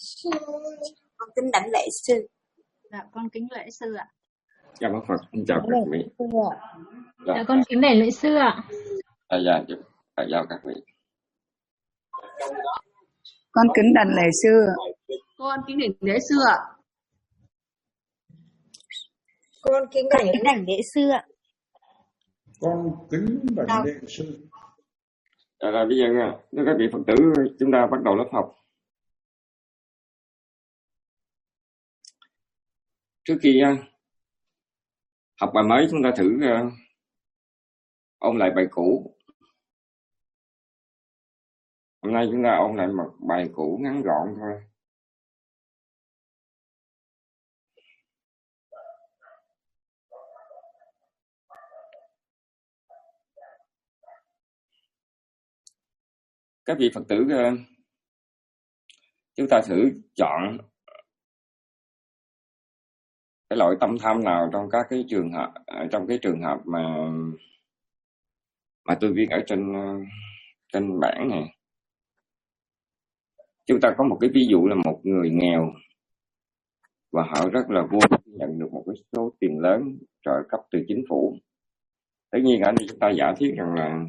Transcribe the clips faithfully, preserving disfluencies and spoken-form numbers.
Con kính đảnh lễ sư. Dạ con kính lễ sư ạ. Dạ bác Phật, xin chào các vị. Dạ con kính đảnh lễ sư ạ. Dạ dạ, dạ chào các vị. Con kính đảnh lễ sư. Con kính đảnh lễ sư ạ. Con kính đảnh đảnh lễ sư ạ. Con kính đảnh lễ sư. Dạ là bây giờ nha, thưa các vị Phật tử, chúng ta bắt đầu lớp học. Trước khi uh, học bài mới, chúng ta thử uh, ôn lại bài cũ. Hôm nay chúng ta ôn lại một bài cũ ngắn gọn thôi. Các vị Phật tử, uh, chúng ta thử chọn cái loại tâm tham nào trong các cái trường hợp, trong cái trường hợp mà mà tôi viết ở trên trên bảng này. Chúng ta có một cái ví dụ là một người nghèo và họ rất là vui nhận được một cái số tiền lớn trợ cấp từ chính phủ. Tất nhiên ở đây chúng ta giả thiết rằng là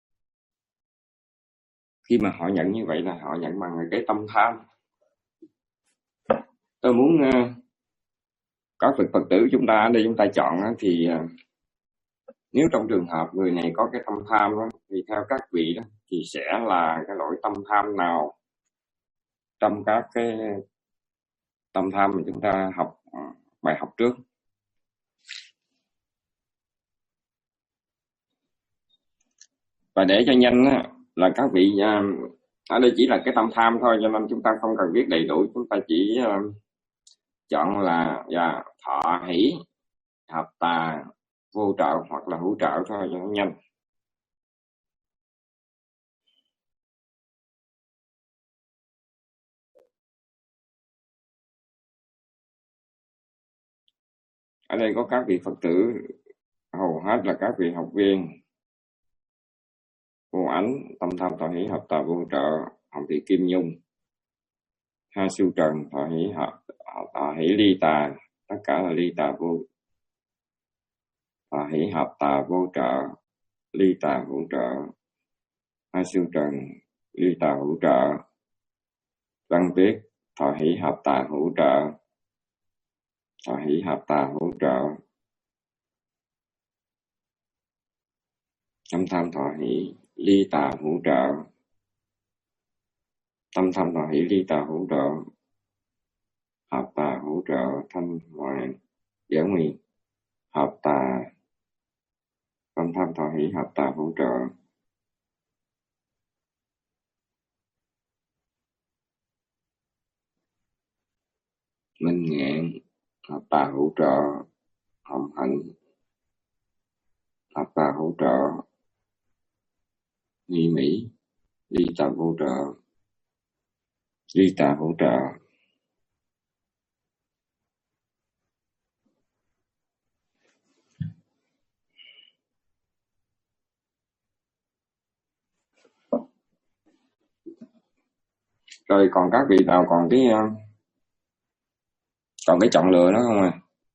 khi mà họ nhận như vậy là họ nhận bằng cái tâm tham. Tôi muốn uh, các vị Phật tử chúng ta ở đây chúng ta chọn uh, thì uh, nếu trong trường hợp người này có cái tâm tham đó, thì theo các vị đó, thì sẽ là cái loại tâm tham nào trong các cái tâm tham mà chúng ta học uh, bài học trước. Và để cho nhanh á, là các vị uh, ở đây chỉ là cái tâm tham thôi, cho nên chúng ta không cần viết đầy đủ, chúng ta chỉ uh, chọn là yeah, thọ hỷ, hợp tà, vô trợ hoặc là hữu trợ thôi cho nó nhanh. Ở đây có các vị Phật tử, hầu hết là các vị học viên. Cô Ánh, tâm tham thọ hỷ hợp tà vô trợ, Hồng Thị Kim Nhung, Ha Siêu Trần, thọ hỷ hợp thọ hỷ ly tà, tất cả là ly tà vô thọ hỷ hợp tà vô trợ, ly tà hữu trợ, Ha Siêu Trần, ly tà hữu trợ, Văn Tuyết, thọ hỷ hợp tà hữu trợ, thọ hỷ hợp tà hữu trợ, tâm tham thọ hỷ ly tà hữu trợ, tâm tham thọ hỷ ly tà hữu trợ, hợp tà hữu trợ, Thanh Hoàng, Giải Nguyên, hợp tà, tâm tham thọ hỷ hợp tà hữu trợ, Minh Ngạn, hợp tà hữu trợ, Hồng Hạnh, hợp tà hữu trợ, Nghi Mỹ, ly tà vô trợ, ly tà hữu trợ. Rồi còn các vị nào còn cái còn cái chọn lựa đó không à?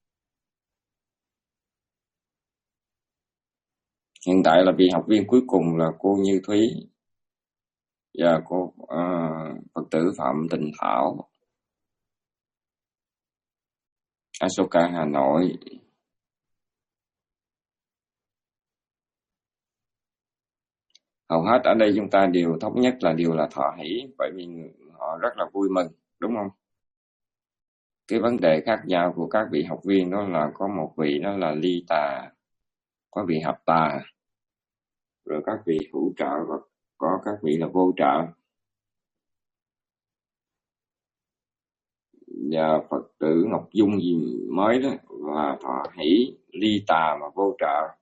Hiện tại là vị học viên cuối cùng là cô Như Thúy và cô uh, Phật tử Phạm Tình Thảo, Asoka Hà Nội. Hầu hết ở đây chúng ta đều thống nhất là đều là thọ hỷ, bởi vì họ rất là vui mừng, đúng không? Cái vấn đề khác nhau của các vị học viên đó là có một vị đó là ly tà, có vị hợp tà, rồi các vị hữu trợ và có các vị là vô trợ. Và Phật tử Ngọc Dung gì mới đó là thọ hỷ, ly tà mà vô trợ.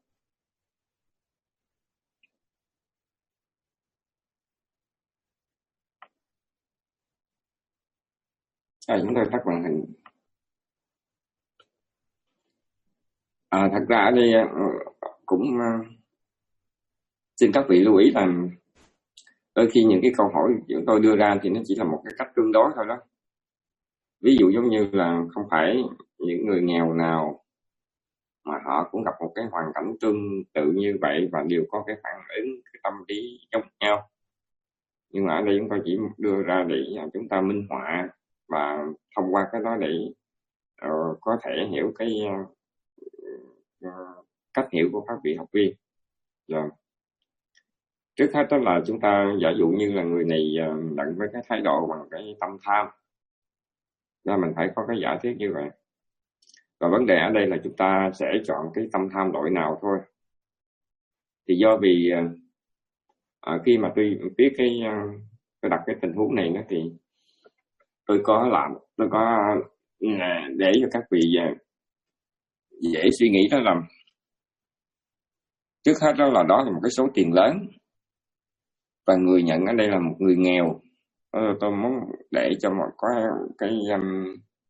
À, chúng tôi tắt màn hình. À, thật ra ở đây cũng uh, xin các vị lưu ý là đôi khi những cái câu hỏi chúng tôi đưa ra thì nó chỉ là một cái cách tương đối thôi đó. Ví dụ giống như là không phải những người nghèo nào mà họ cũng gặp một cái hoàn cảnh tương tự như vậy và đều có cái phản ứng, cái tâm lý giống nhau. Nhưng mà ở đây chúng tôi chỉ đưa ra để chúng ta minh họa và thông qua cái đó để uh, có thể hiểu cái uh, uh, cách hiểu của các vị học viên. Rồi. Trước hết đó là chúng ta giả dụ như là người này uh, nhận với cái thái độ bằng cái tâm tham, nên mình phải có cái giả thiết như vậy. Và vấn đề ở đây là chúng ta sẽ chọn cái tâm tham loại nào thôi. Thì do vì uh, khi mà tôi biết cái uh, tôi đặt cái tình huống này nữa thì tôi có làm tôi có uh, để cho các vị uh, dễ suy nghĩ đó là trước hết đó là đó là một cái số tiền lớn và người nhận ở đây là một người nghèo. Tôi, tôi muốn để cho một có cái um,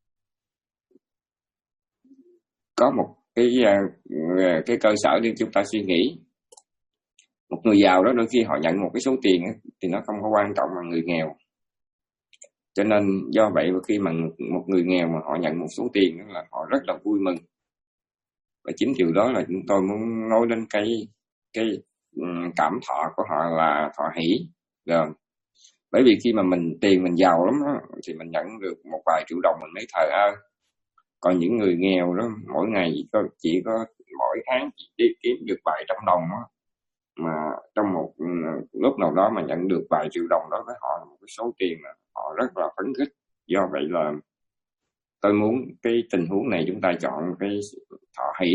có một cái uh, cái cơ sở để chúng ta suy nghĩ. Một người giàu đó đôi khi họ nhận một cái số tiền thì nó không có quan trọng bằng người nghèo. Cho nên do vậy khi mà một người nghèo mà họ nhận một số tiền đó là họ rất là vui mừng. Và chính điều đó là chúng tôi muốn nói đến cái cái cảm thọ của họ là thọ hỷ. Rồi. Bởi vì khi mà mình tiền mình giàu lắm đó, thì mình nhận được một vài triệu đồng mình mới thờ ơ. Còn những người nghèo đó mỗi ngày chỉ có, chỉ có mỗi tháng chỉ kiếm được vài trăm đồng đó, mà trong một lúc nào đó mà nhận được vài triệu đồng đó với họ là một cái số tiền mà họ rất là phấn khích. Do vậy là tôi muốn cái tình huống này chúng ta chọn cái thọ hỷ.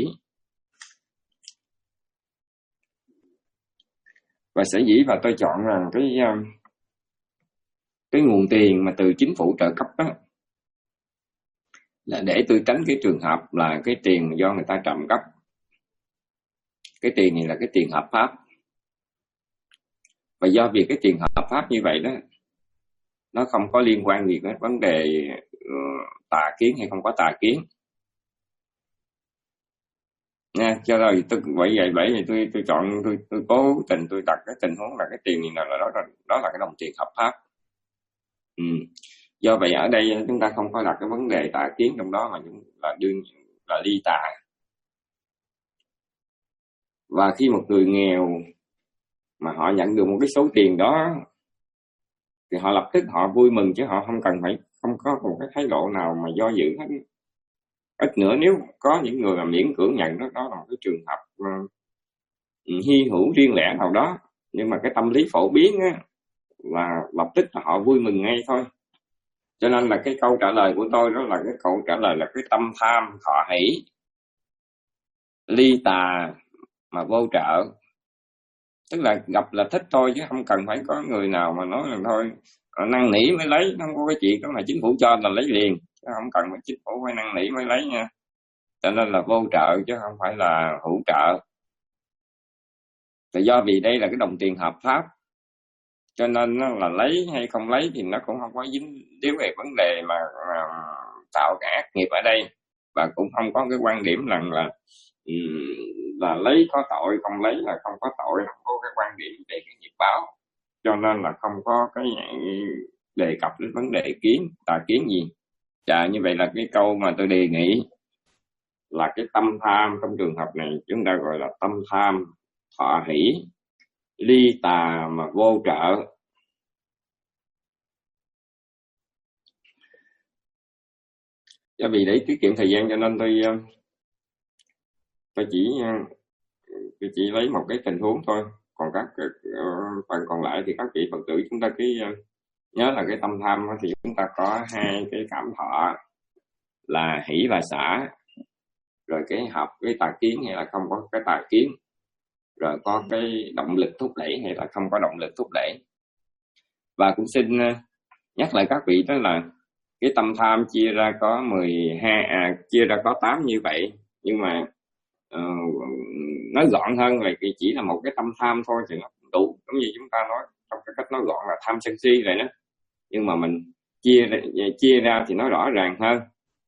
Và sở dĩ và tôi chọn rằng cái cái nguồn tiền mà từ chính phủ trợ cấp đó là để tôi tránh cái trường hợp là cái tiền do người ta trộm cắp. Cái tiền này là cái tiền hợp pháp. Và do việc cái tiền hợp pháp như vậy đó, nó không có liên quan gì đến vấn đề uh, tà kiến hay không có tà kiến. Nha, cho nên tôi vậy vậy vậy thì tôi tôi chọn tôi tôi cố tình tôi đặt cái tình huống là cái tiền này là đó là đó là cái đồng tiền hợp pháp. Ừ. Do vậy ở đây chúng ta không có đặt cái vấn đề tà kiến trong đó mà chúng là đương là ly tà. Và khi một người nghèo mà họ nhận được một cái số tiền đó thì họ lập tức họ vui mừng, chứ họ không cần phải không có một cái thái độ nào mà do dự hết. Ít nữa nếu có những người mà miễn cưỡng nhận đó, đó là một cái trường hợp uh, hy hữu riêng lẻ nào đó, nhưng mà cái tâm lý phổ biến á, là lập tức là họ vui mừng ngay thôi. Cho nên là cái câu trả lời của tôi đó là cái câu trả lời là cái tâm tham thọ hỷ, ly tà mà vô trợ. Tức là gặp là thích thôi, chứ không cần phải có người nào mà nói là thôi năn nỉ mới lấy. Không có cái chuyện đó mà chính phủ cho là lấy liền, chứ không cần phải chính phủ phải năn nỉ mới lấy nha. Cho nên là vô trợ chứ không phải là hữu trợ. Thì do vì đây là cái đồng tiền hợp pháp, cho nên là lấy hay không lấy thì nó cũng không có dính líu về vấn đề mà uh, tạo cái ác nghiệp ở đây. Và cũng không có cái quan điểm rằng là um, là lấy có tội, không lấy là không có tội, không có cái quan điểm về cái nghiệp báo. Cho nên là không có cái đề cập đến vấn đề kiến, tà kiến gì. Dạ, như vậy là cái câu mà tôi đề nghị là cái tâm tham trong trường hợp này chúng ta gọi là tâm tham thọ hỷ, ly tà mà vô trợ. Do vì để tiết kiệm thời gian cho nên tôi tôi chỉ tôi chỉ lấy một cái tình huống thôi. Còn các phần còn lại thì các vị Phật tử chúng ta cứ nhớ là cái tâm tham thì chúng ta có hai cái cảm thọ là hỷ và xả, rồi cái hợp với tà kiến hay là không có cái tà kiến, rồi có cái động lực thúc đẩy hay là không có động lực thúc đẩy. Và cũng xin nhắc lại các vị đó là cái tâm tham chia ra có mười hai à, chia ra có tám như vậy, nhưng mà uh, nói gọn hơn là chỉ là một cái tâm tham thôi thì nó đủ. Giống như chúng ta nói trong cái cách nói gọn là tham sân si rồi đó, nhưng mà mình chia chia ra thì nó rõ ràng hơn.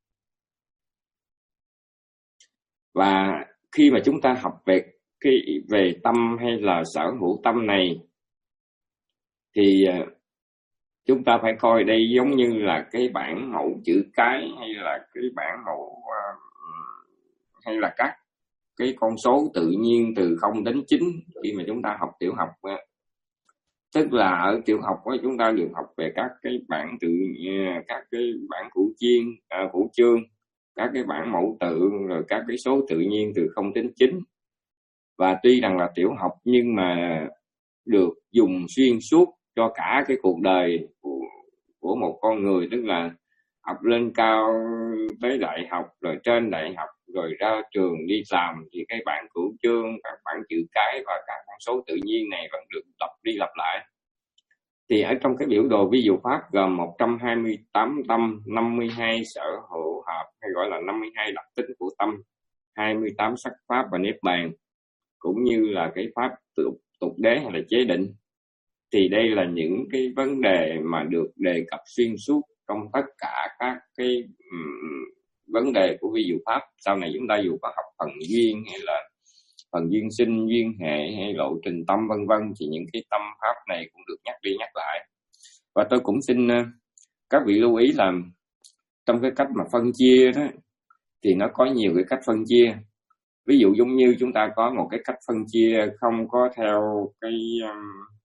Và khi mà chúng ta học về cái về tâm hay là sở hữu tâm này thì chúng ta phải coi đây giống như là cái bảng mẫu chữ cái, hay là cái bảng mẫu uh, hay là các cái con số tự nhiên từ không đến chín khi mà chúng ta học tiểu học. Tức là ở tiểu học đó, chúng ta được học về các cái bảng tự các cái bảng củ chiên, à, củ chương, các cái bảng mẫu tự, rồi các cái số tự nhiên từ không đến chín. Và tuy rằng là tiểu học nhưng mà được dùng xuyên suốt cho cả cái cuộc đời của, của một con người, tức là học lên cao tới đại học, rồi trên đại học, rồi ra trường đi làm, thì cái bảng cửu chương, các bảng chữ cái và các con số tự nhiên này vẫn được lặp đi lặp lại. Thì ở trong cái biểu đồ vi dụ pháp gồm một trăm hai mươi tám tâm, năm mươi hai sở hữu hợp hay gọi là năm mươi hai đặc tính của tâm, hai mươi tám sắc pháp và niết bàn, cũng như là cái pháp tục, tục đế hay là chế định. Thì đây là những cái vấn đề mà được đề cập xuyên suốt trong tất cả các cái um, vấn đề của vi dụ pháp. Sau này chúng ta dù có học phần duyên hay là phần duyên sinh, duyên hệ hay lộ trình tâm vân vân, thì những cái tâm pháp này cũng được nhắc đi nhắc lại. Và tôi cũng xin uh, các vị lưu ý là trong cái cách mà phân chia đó, thì nó có nhiều cái cách phân chia. Ví dụ giống như chúng ta có một cái cách phân chia không có theo cái um,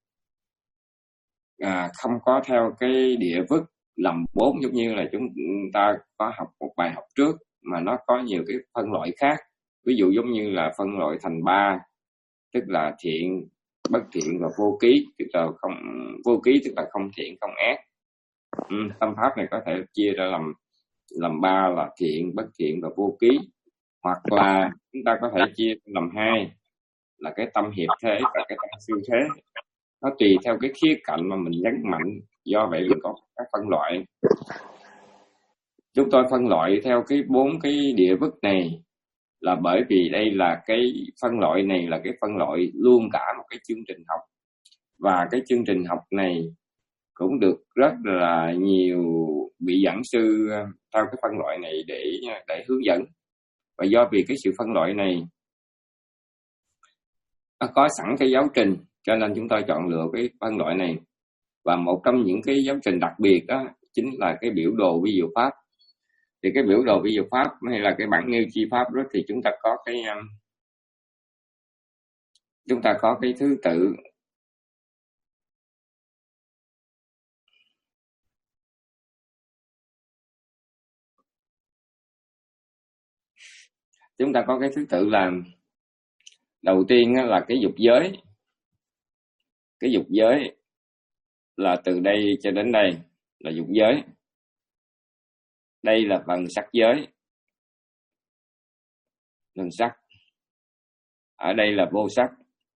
à, không có theo cái địa vức làm bốn, giống như là chúng ta có học một bài học trước, mà nó có nhiều cái phân loại khác. Ví dụ giống như là phân loại thành ba, tức là thiện, bất thiện và vô ký, tức là không vô ký tức là không thiện không ác. Ừ, tâm pháp này có thể chia ra làm làm ba là thiện, bất thiện và vô ký. Hoặc là chúng ta có thể chia làm hai là cái tâm hiệp thế và cái tâm siêu thế. Nó tùy theo cái khía cạnh mà mình nhấn mạnh, do vậy mình có các phân loại. Chúng tôi phân loại theo cái bốn cái địa vức này là bởi vì đây là cái phân loại này là cái phân loại luôn cả một cái chương trình học, và cái chương trình học này cũng được rất là nhiều vị giảng sư theo cái phân loại này để để hướng dẫn. Và do vì cái sự phân loại này nó có sẵn cái giáo trình, cho nên chúng tôi chọn lựa cái phân loại này. Và một trong những cái giáo trình đặc biệt đó chính là cái biểu đồ vi dụ pháp. Thì cái biểu đồ vi dụ pháp hay là cái bảng nêu chi pháp đó, thì chúng ta có cái chúng ta có cái thứ tự chúng ta có cái thứ tự là đầu tiên là cái dục giới. Cái dục giới là từ đây cho đến đây là dục giới. Đây là phần sắc giới, phần sắc. Ở đây là vô sắc,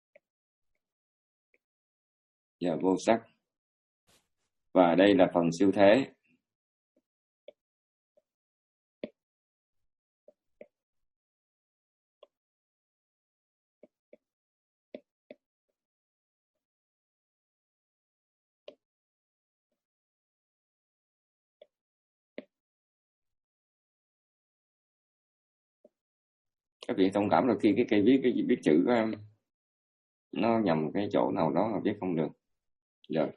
và vô sắc. Và đây là phần siêu thế. Các vị thông cảm đôi khi cái cây viết cái viết chữ nó nhầm cái chỗ nào đó mà viết không được. Rồi.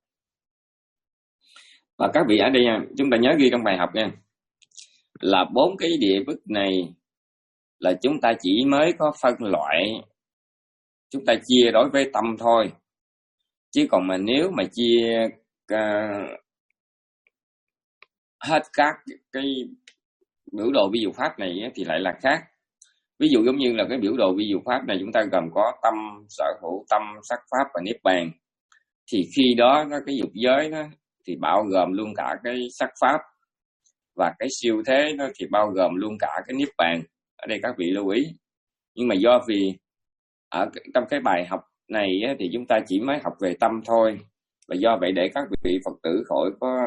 Và các vị ở đây nha, chúng ta nhớ ghi trong bài học nha, là bốn cái địa vức này là chúng ta chỉ mới có phân loại, chúng ta chia đối với tâm thôi. Chứ còn mà nếu mà chia uh, hết các cái biểu đồ vi dụ pháp này thì lại là khác. Ví dụ giống như là cái biểu đồ vi dụ pháp này chúng ta gồm có tâm, sở hữu, tâm, sắc pháp và niết bàn. Thì khi đó nó cái dục giới đó thì bao gồm luôn cả cái sắc pháp, và cái siêu thế đó thì bao gồm luôn cả cái niết bàn. Ở đây các vị lưu ý. Nhưng mà do vì ở trong cái bài học này á, thì chúng ta chỉ mới học về tâm thôi, và do vậy để các vị Phật tử khỏi có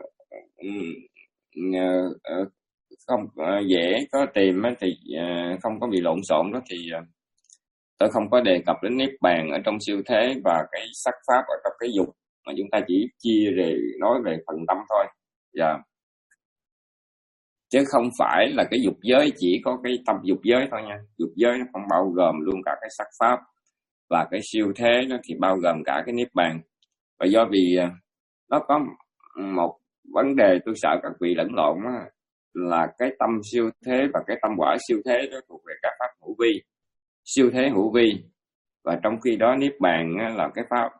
uh, uh, không uh, dễ có tìm á, thì uh, không có bị lộn xộn đó, thì uh, tôi không có đề cập đến niết bàn ở trong siêu thế và cái sắc pháp ở trong cái dục, mà chúng ta chỉ chia về nói về phần tâm thôi. Dạ. Yeah. Chứ không phải là cái dục giới chỉ có cái tâm dục giới thôi nha. Dục giới nó không bao gồm luôn cả cái sắc pháp, và cái siêu thế nó thì bao gồm cả cái niết bàn. Và do vì nó có một vấn đề tôi sợ các vị lẫn lộn á, là cái tâm siêu thế và cái tâm quả siêu thế đó thuộc về các pháp hữu vi, siêu thế hữu vi, và trong khi đó niết bàn á, là cái pháp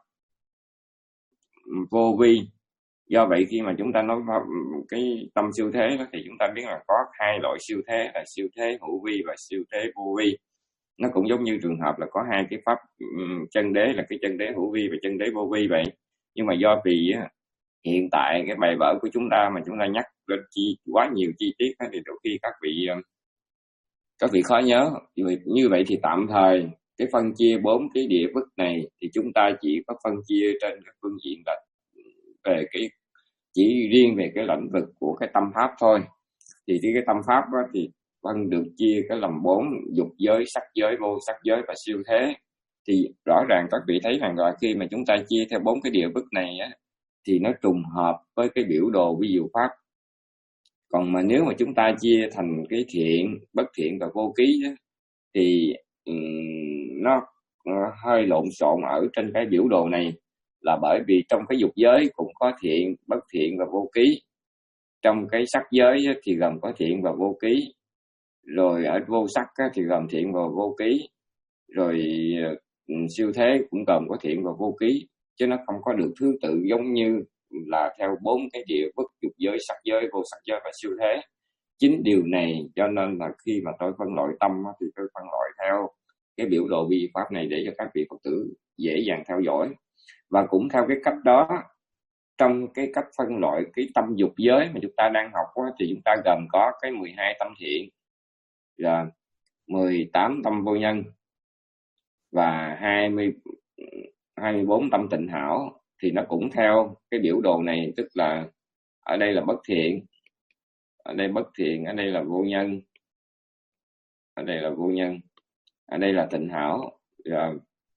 vô vi. Do vậy khi mà chúng ta nói cái tâm siêu thế đó, thì chúng ta biết là có hai loại siêu thế là siêu thế hữu vi và siêu thế vô vi. Nó cũng giống như trường hợp là có hai cái pháp chân đế là cái chân đế hữu vi và chân đế vô vi vậy. Nhưng mà do vì hiện tại cái bài vở của chúng ta mà chúng ta nhắc lên chi quá nhiều chi tiết đó, thì đôi khi các vị các vị khó nhớ. Như vậy thì tạm thời cái phân chia bốn cái địa vực này thì chúng ta chỉ có phân chia trên các phương diện là về cái chỉ riêng về cái lĩnh vực của cái tâm pháp thôi. Thì cái tâm pháp đó thì phân được chia cái làm bốn: dục giới, sắc giới, vô sắc giới và siêu thế. Thì rõ ràng các vị thấy rằng là khi mà chúng ta chia theo bốn cái địa vực này á, thì nó trùng hợp với cái biểu đồ vi diệu pháp. Còn mà nếu mà chúng ta chia thành cái thiện, bất thiện và vô ký đó, thì um, nó uh, hơi lộn xộn ở trên cái biểu đồ này, là bởi vì trong cái dục giới cũng có thiện, bất thiện và vô ký. Trong cái sắc giới thì gồm có thiện và vô ký. Rồi ở vô sắc thì gồm thiện và vô ký. Rồi siêu thế cũng gồm có thiện và vô ký. Chứ nó không có được thứ tự giống như là theo bốn cái địa vực dục giới, sắc giới, vô sắc giới và siêu thế. Chính điều này cho nên là khi mà tôi phân loại tâm thì tôi phân loại theo cái biểu đồ vi pháp này để cho các vị Phật tử dễ dàng theo dõi. Và cũng theo cái cách đó, trong cái cách phân loại cái tâm dục giới mà chúng ta đang học đó, thì chúng ta gồm có cái mười hai tâm thiện, là mười tám tâm vô nhân và hai mươi, hai mươi bốn tâm tịnh hảo. Thì nó cũng theo cái biểu đồ này, tức là ở đây là bất thiện, ở đây bất thiện, ở đây là vô nhân, ở đây là vô nhân, ở đây là tịnh hảo. Rồi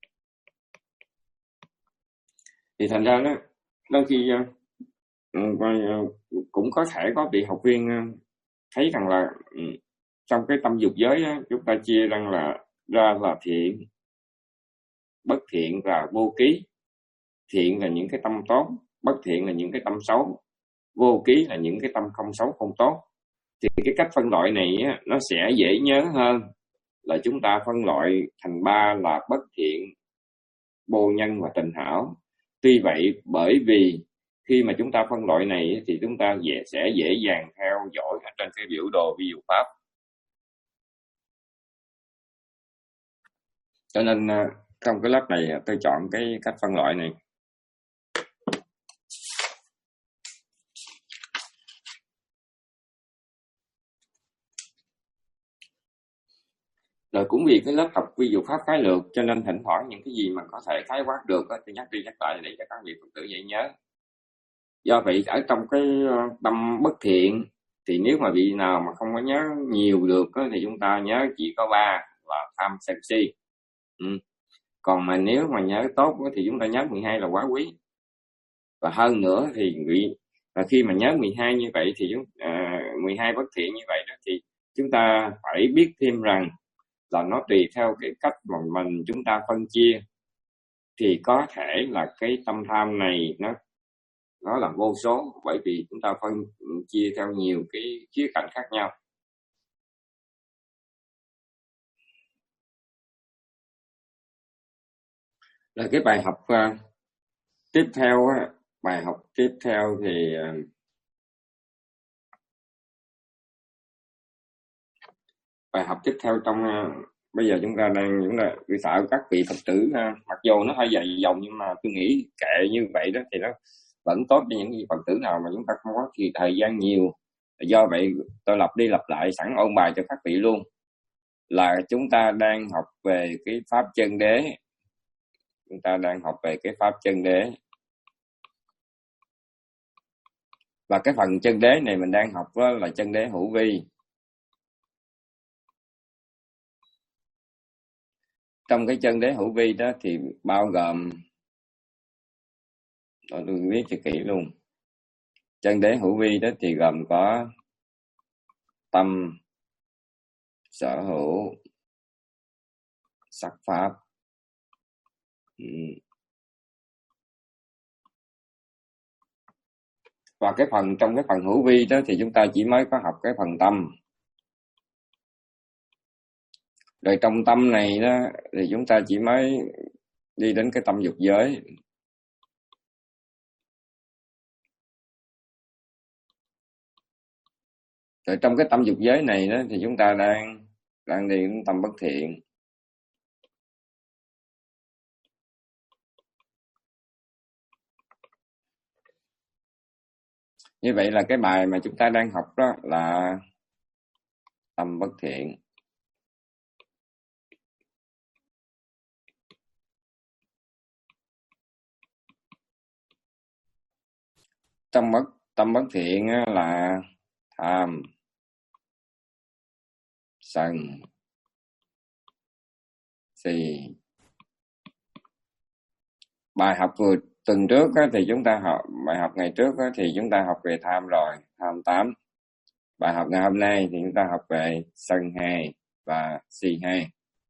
thì thành ra đó, đôi khi cũng có thể có vị học viên thấy rằng là trong cái tâm dục giới đó, chúng ta chia rằng là ra là thiện, bất thiện và vô ký. Thiện là những cái tâm tốt, bất thiện là những cái tâm xấu, vô ký là những cái tâm không xấu không tốt. Thì cái cách phân loại này á, nó sẽ dễ nhớ hơn là chúng ta phân loại thành ba là bất thiện, vô nhân và tịnh hảo. Tuy vậy, bởi vì khi mà chúng ta phân loại này thì chúng ta dễ, sẽ dễ dàng theo dõi ở trên cái biểu đồ vi diệu pháp. Cho nên trong cái lớp này tôi chọn cái cách phân loại này. Rồi cũng vì cái lớp học vi diệu pháp khái lược, cho nên thỉnh thoảng những cái gì mà có thể khái quát được tôi nhắc đi nhắc lại để cho các vị Phật tử dễ nhớ. Do vậy ở trong cái tâm bất thiện thì nếu mà vị nào mà không có nhớ nhiều được thì chúng ta nhớ chỉ có ba là tham sân si. Ừ. Còn mà nếu mà nhớ tốt thì chúng ta nhớ mười hai là quá quý. Và hơn nữa thì vị và khi mà nhớ mười hai như vậy thì chúng à, mười hai bất thiện như vậy đó, thì chúng ta phải biết thêm rằng là nó tùy theo cái cách mà mình chúng ta phân chia. Thì có thể là cái tâm tham này nó nó là vô số, bởi vì chúng ta phân chia theo nhiều cái khía cạnh khác nhau. Là cái bài học uh, tiếp theo uh, bài học tiếp theo thì uh, bài học tiếp theo trong uh, bây giờ chúng ta đang chúng ta tôi sợ các vị Phật tử uh, mặc dù nó hơi dài dòng nhưng mà tôi nghĩ kệ như vậy đó thì nó vẫn tốt cho những vị Phật tử nào mà chúng ta không có thì thời gian nhiều. Do vậy tôi lặp đi lặp lại sẵn ôn bài cho các vị luôn, là chúng ta đang học về cái pháp chân đế. Chúng ta đang học về cái pháp chân đế. Và cái phần chân đế này mình đang học đó là chân đế hữu vi. Trong cái chân đế hữu vi đó thì bao gồm, tôi viết cho kỹ luôn. Chân đế hữu vi đó thì gồm có tâm, sở hữu, sắc pháp, Và cái phần trong cái phần hữu vi đó thì chúng ta chỉ mới có học cái phần tâm. Rồi trong tâm này đó thì chúng ta chỉ mới đi đến cái tâm dục giới. Rồi trong cái tâm dục giới này đó thì chúng ta đang đang đi đến tâm bất thiện. Như vậy là cái bài mà chúng ta đang học đó là tâm bất thiện. Trong bất tâm bất thiện là tham, sân, si. Bài học vừa tuần trước á, thì chúng ta học bài học ngày trước á, thì chúng ta học về tham rồi, tham tám. Bài học ngày hôm nay thì chúng ta học về sân hai và si hai.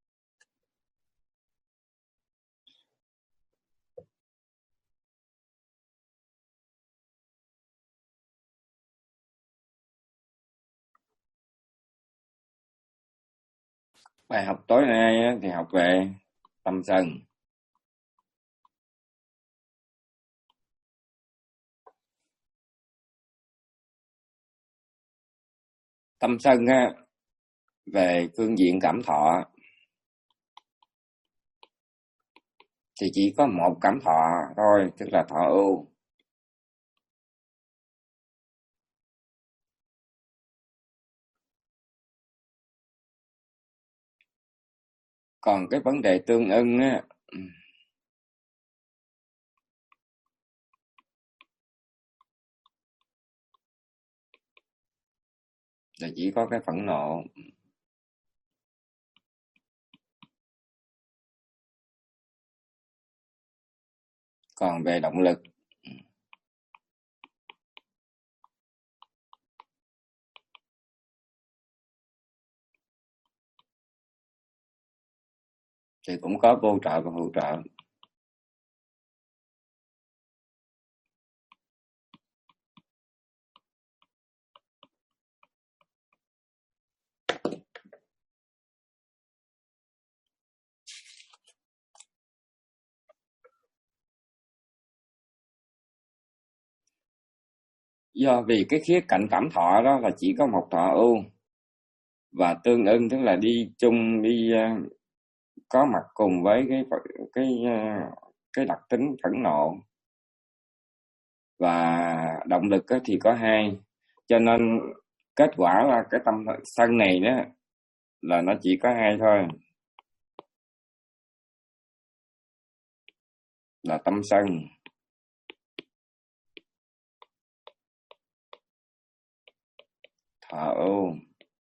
Bài học tối nay á, thì học về tâm sân. Tâm sân á, về phương diện cảm thọ thì chỉ có một cảm thọ thôi, tức là thọ ưu. Còn cái vấn đề tương ưng á, là chỉ có cái phẫn nộ. Còn về động lực thì cũng có vô trợ và hữu trợ. Do vì cái khía cạnh cảm thọ đó là chỉ có một thọ ưu, và tương ưng tức là đi chung, đi uh, có mặt cùng với cái cái uh, cái đặc tính phẫn nộ. Và động lực thì có hai, cho nên kết quả là cái tâm sân này đó là nó chỉ có hai thôi, là tâm sân. Thọ ưu,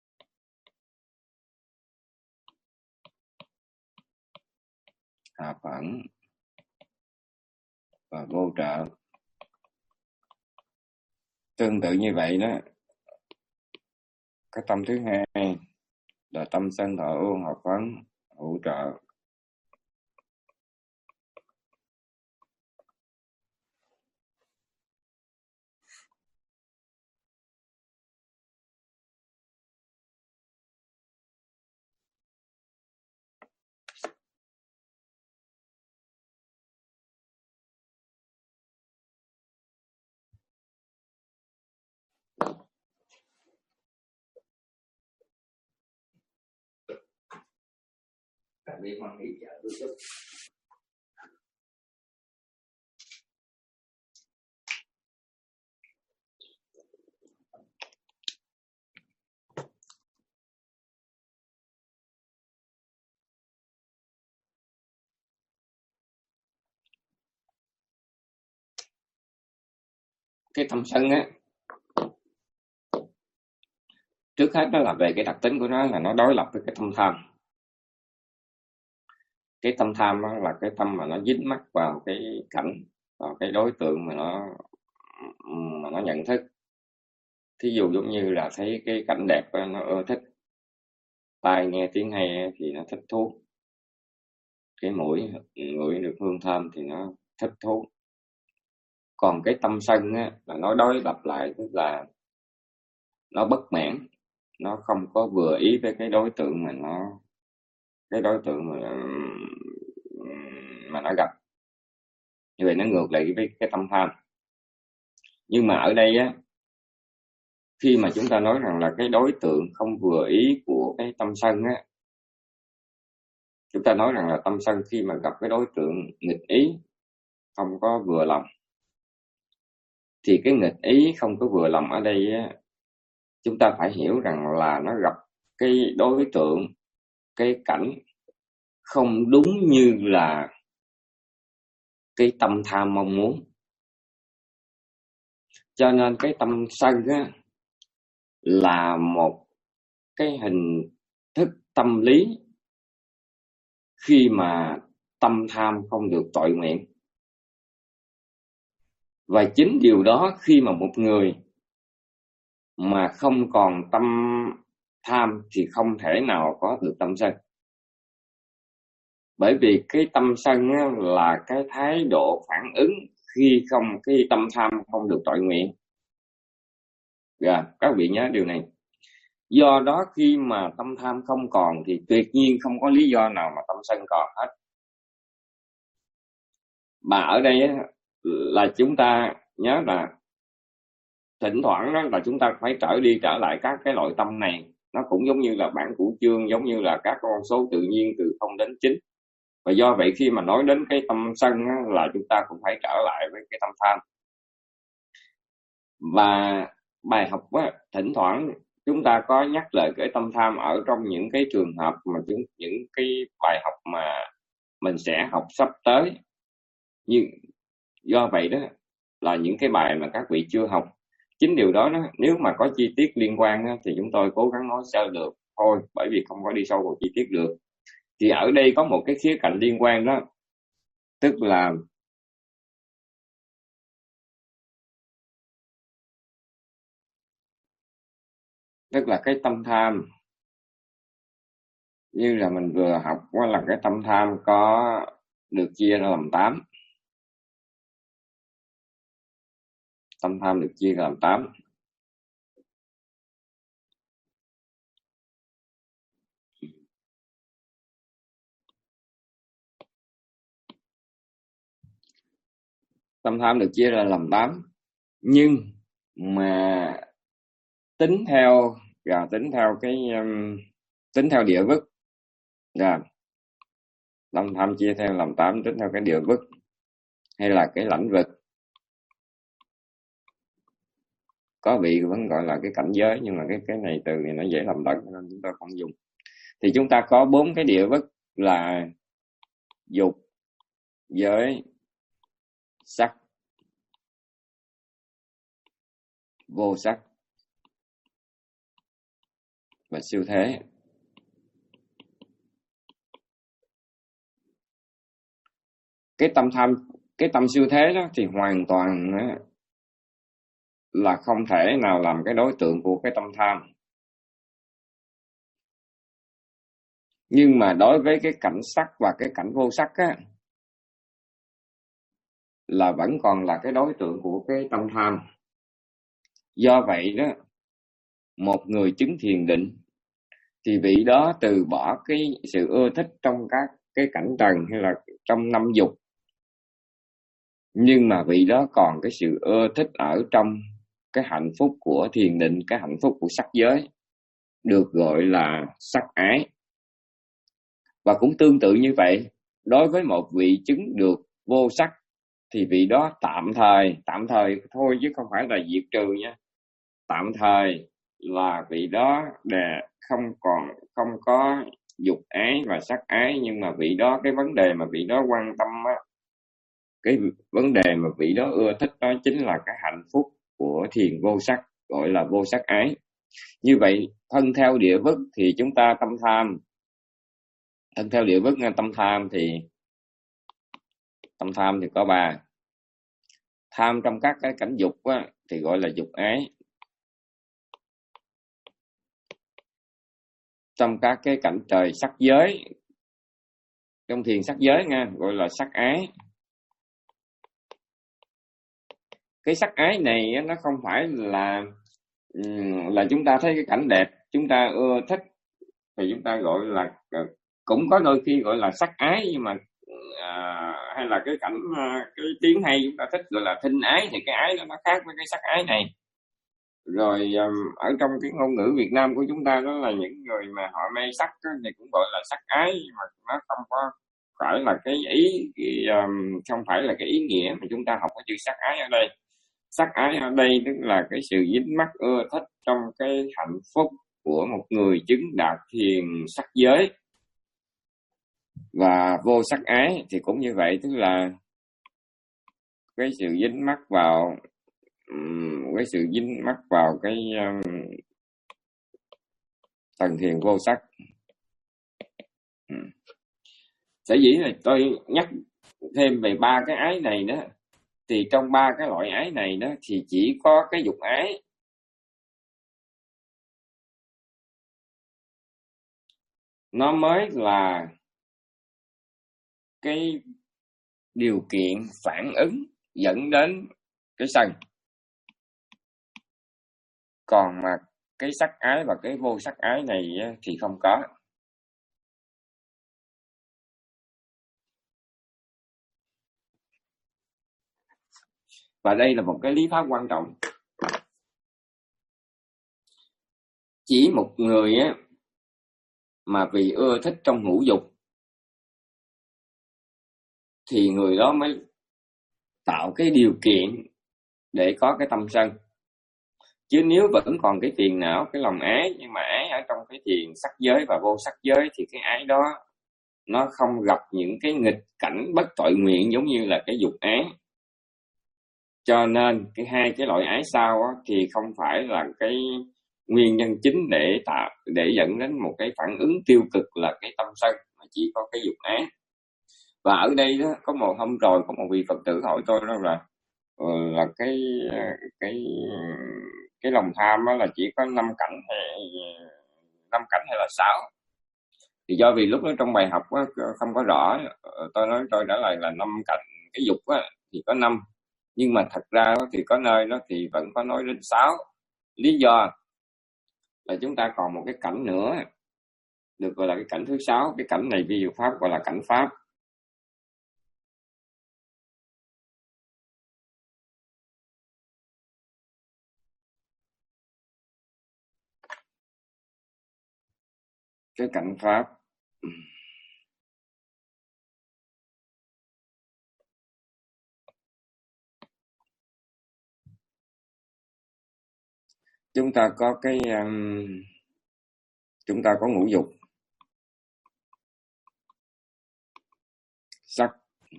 hạ phẫn và vô trợ. Tương tự như vậy đó, cái tâm thứ hai là tâm sân thọ ưu hạ phẫn hữu trợ. Đặc biệt mà nghĩ trợ tôi chút. Cái tâm sân á, trước hết đó là về cái đặc tính của nó là nó đối lập với cái tâm tham. Cái tâm tham đó là cái tâm mà nó dính mắc vào cái cảnh, vào cái đối tượng mà nó mà nó nhận thức. Thí dụ giống như là thấy cái cảnh đẹp nó ưa thích, tai nghe tiếng hay thì nó thích thú, cái mũi ngửi được hương thơm thì nó thích thú. Còn cái tâm sân á, là nó đối lập lại, tức là nó bất mãn, nó không có vừa ý với cái đối tượng mà nó cái đối tượng mà mà nó gặp. Như vậy nó ngược lại với cái tâm tham. Nhưng mà ở đây á, khi mà chúng ta nói rằng là cái đối tượng không vừa ý của cái tâm sân á, chúng ta nói rằng là tâm sân khi mà gặp cái đối tượng nghịch ý, không có vừa lòng, thì cái nghịch ý không có vừa lòng ở đây á, chúng ta phải hiểu rằng là nó gặp cái đối tượng, cái cảnh không đúng như là cái tâm tham mong muốn. Cho nên cái tâm sân á, là một cái hình thức tâm lý khi mà tâm tham không được toại nguyện. Và chính điều đó, khi mà một người mà không còn tâm tham thì không thể nào có được tâm sân. Bởi vì cái tâm sân á, là cái thái độ phản ứng khi không cái tâm tham không được toại nguyện. Dạ, các vị nhớ điều này. Do đó khi mà tâm tham không còn thì tuyệt nhiên không có lý do nào mà tâm sân còn hết. Mà ở đây á, là chúng ta nhớ là thỉnh thoảng đó là chúng ta phải trở đi trở lại các cái loại tâm này. Nó cũng giống như là bảng cửu chương, giống như là các con số tự nhiên từ không đến chín. Và do vậy khi mà nói đến cái tâm sân á, là chúng ta cũng phải trở lại với cái tâm tham. Và bài học á, thỉnh thoảng chúng ta có nhắc lại cái tâm tham ở trong những cái trường hợp mà những, những cái bài học mà mình sẽ học sắp tới. Nhưng do vậy đó là những cái bài mà các vị chưa học. Chính điều đó, đó nếu mà có chi tiết liên quan đó, thì chúng tôi cố gắng nói sơ lược thôi, bởi vì không có đi sâu vào chi tiết được. Thì ở đây có một cái khía cạnh liên quan đó, tức là tức là cái tâm tham, như là mình vừa học là cái tâm tham có được chia ra làm tám. Tâm tham được chia ra làm tám. Tâm tham được chia ra làm tám. Nhưng mà tính theo và tính theo cái um, tính theo địa vức. Dạ. Tâm tham chia theo làm tám tính theo cái địa vức hay là cái lãnh vực. Có vị vẫn gọi là cái cảnh giới, nhưng mà cái cái này từ này nó dễ làm lẫn nên chúng ta không dùng. Thì chúng ta có bốn cái địa vức là dục, giới, sắc, vô sắc và siêu thế. Cái tâm tham, cái tâm siêu thế đó thì hoàn toàn là không thể nào làm cái đối tượng của cái tâm tham. Nhưng mà đối với cái cảnh sắc và cái cảnh vô sắc á, là vẫn còn là cái đối tượng của cái tâm tham. Do vậy đó, một người chứng thiền định thì vị đó từ bỏ cái sự ưa thích trong các cái cảnh trần hay là trong năm dục, nhưng mà vị đó còn cái sự ưa thích ở trong cái hạnh phúc của thiền định, cái hạnh phúc của sắc giới, được gọi là sắc ái. Và cũng tương tự như vậy, đối với một vị chứng được vô sắc thì vị đó tạm thời, tạm thời thôi chứ không phải là diệt trừ nha. Tạm thời là vị đó để không còn không có dục ái và sắc ái, nhưng mà vị đó, cái vấn đề mà vị đó quan tâm á, cái vấn đề mà vị đó ưa thích đó chính là cái hạnh phúc của thiền vô sắc, gọi là vô sắc ái. Như vậy thân theo địa vức thì chúng ta tâm tham, thân theo địa vức tâm tham thì tâm tham thì có ba. Tham trong các cái cảnh dục á, thì gọi là dục ái. Trong các cái cảnh trời sắc giới, trong thiền sắc giới nha, gọi là sắc ái. cái sắc ái này nó không phải là là chúng ta thấy cái cảnh đẹp chúng ta ưa thích thì chúng ta gọi là, cũng có đôi khi gọi là sắc ái, nhưng mà à, hay là cái cảnh cái tiếng hay chúng ta thích gọi là thinh ái, thì cái ái đó nó khác với cái sắc ái này. Rồi ở trong cái ngôn ngữ Việt Nam của chúng ta đó là những người mà họ mê sắc đó, thì cũng gọi là sắc ái, nhưng mà nó không có phải là cái ý cái, um, không phải là cái ý nghĩa mà chúng ta học cái chữ sắc ái ở đây. Sắc ái ở đây tức là cái sự dính mắc ưa thích trong cái hạnh phúc của một người chứng đạt thiền sắc giới. Và vô sắc ái thì cũng như vậy, tức là cái sự dính mắc vào um, cái sự dính mắc vào cái um, tầng thiền vô sắc. um. Sở dĩ là tôi nhắc thêm về ba cái ái này đó, thì trong ba cái loại ái này đó thì chỉ có cái dục ái nó mới là cái điều kiện phản ứng dẫn đến cái sân. Còn mà cái sắc ái và cái vô sắc ái này thì không có. Và đây là một cái lý pháp quan trọng. Chỉ một người á mà vì ưa thích trong ngũ dục thì người đó mới tạo cái điều kiện để có cái tâm sân. Chứ nếu vẫn còn cái phiền não, cái lòng ái, nhưng mà ái ở trong cái thiền sắc giới và vô sắc giới, thì cái ái đó nó không gặp những cái nghịch cảnh bất tội nguyện giống như là cái dục ái. Cho nên cái hai cái loại ái sau á, thì không phải là cái nguyên nhân chính để tạo để dẫn đến một cái phản ứng tiêu cực là cái tâm sân, mà chỉ có cái dục ái. Và ở đây đó, có một hôm rồi có một vị Phật tử hỏi tôi đó là là cái cái cái lòng tham đó là chỉ có năm cảnh hay năm cảnh hay là sáu. Thì do vì lúc đó trong bài học đó, không có rõ, tôi nói tôi trả lời là năm cảnh cái dục đó, thì có năm, nhưng mà thật ra đó, thì có nơi đó thì vẫn có nói đến sáu. Lý do là chúng ta còn một cái cảnh nữa được gọi là cái cảnh thứ sáu. Cái cảnh này vi diệu pháp gọi là cảnh pháp. Cái cảnh pháp chúng ta có cái um, chúng ta có ngũ dục, sắc,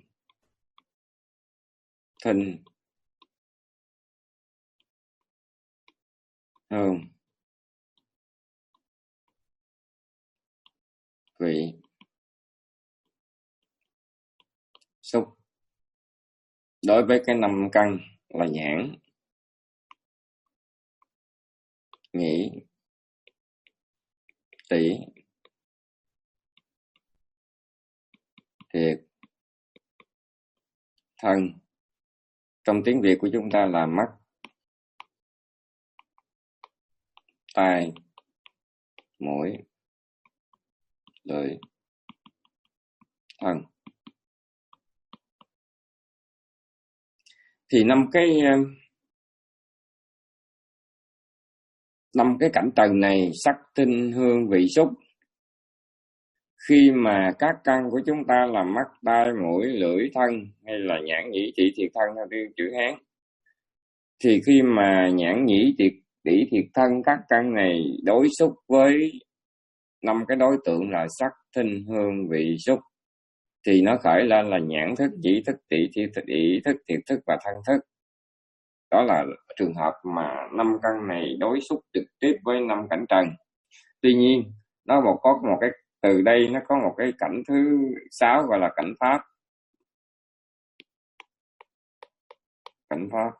thinh, hương, vị, xúc. Đối với cái năm căn là nhãn, nhĩ, tỷ, thiệt, thân. Trong tiếng Việt của chúng ta là mắt, tai, mũi, lưỡi, thân. Thì năm cái năm cái cảnh trần này, sắc, thinh, hương, vị, xúc, khi mà các căn của chúng ta là mắt, tai, mũi, lưỡi, thân, hay là nhãn, nhĩ, tỷ, thiệt, thân theo chữ Hán, thì khi mà nhãn, nhĩ, tỷ, tỷ, thiệt, thân, các căn này đối xúc với năm cái đối tượng là sắc, thinh, hương, vị, xúc, thì nó khởi lên là nhãn thức, nhĩ thức, tỷ, thiệt, tỷ thức, thiệt thức và thân thức. Đó là trường hợp mà năm căn này đối xúc trực tiếp với năm cảnh trần. Tuy nhiên nó một có một cái từ đây nó có một cái cảnh thứ sáu gọi là cảnh pháp. Cảnh pháp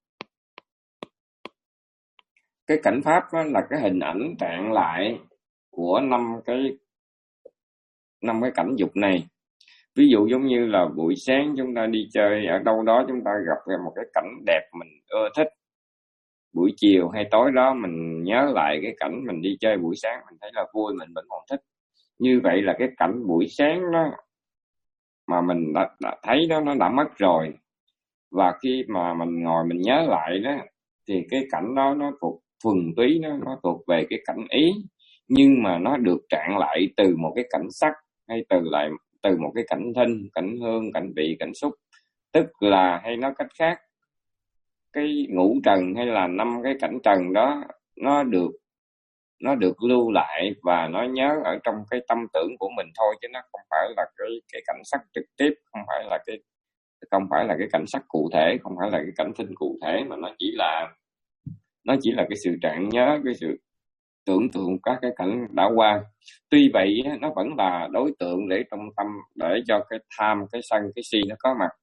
cái cảnh pháp đó là cái hình ảnh trạng lại của năm cái năm cái cảnh dục này. Ví dụ giống như là buổi sáng chúng ta đi chơi ở đâu đó, chúng ta gặp một cái cảnh đẹp mình ưa thích, buổi chiều hay tối đó mình nhớ lại cái cảnh mình đi chơi buổi sáng, mình thấy là vui, mình vẫn còn thích. Như vậy là cái cảnh buổi sáng đó mà mình đã, đã thấy đó, nó đã mất rồi. Và khi mà mình ngồi mình nhớ lại đó, thì cái cảnh đó nó thuộc thuần túy, nó, nó thuộc về cái cảnh ý, nhưng mà nó được trạng lại từ một cái cảnh sắc, hay từ lại từ một cái cảnh thinh, cảnh hương, cảnh vị, cảnh xúc. Tức là, hay nói cách khác, cái ngũ trần hay là năm cái cảnh trần đó nó được nó được lưu lại và nó nhớ ở trong cái tâm tưởng của mình thôi, chứ nó không phải là cái cái cảnh sắc trực tiếp, không phải là cái không phải là cái cảnh sắc cụ thể, không phải là cái cảnh thinh cụ thể, mà nó chỉ là nó chỉ là cái sự trạng nhớ, cái sự tưởng tượng các cái cảnh đã qua. Tuy vậy nó vẫn là đối tượng để trong tâm, để cho cái tham, cái sân, cái si nó có mặt.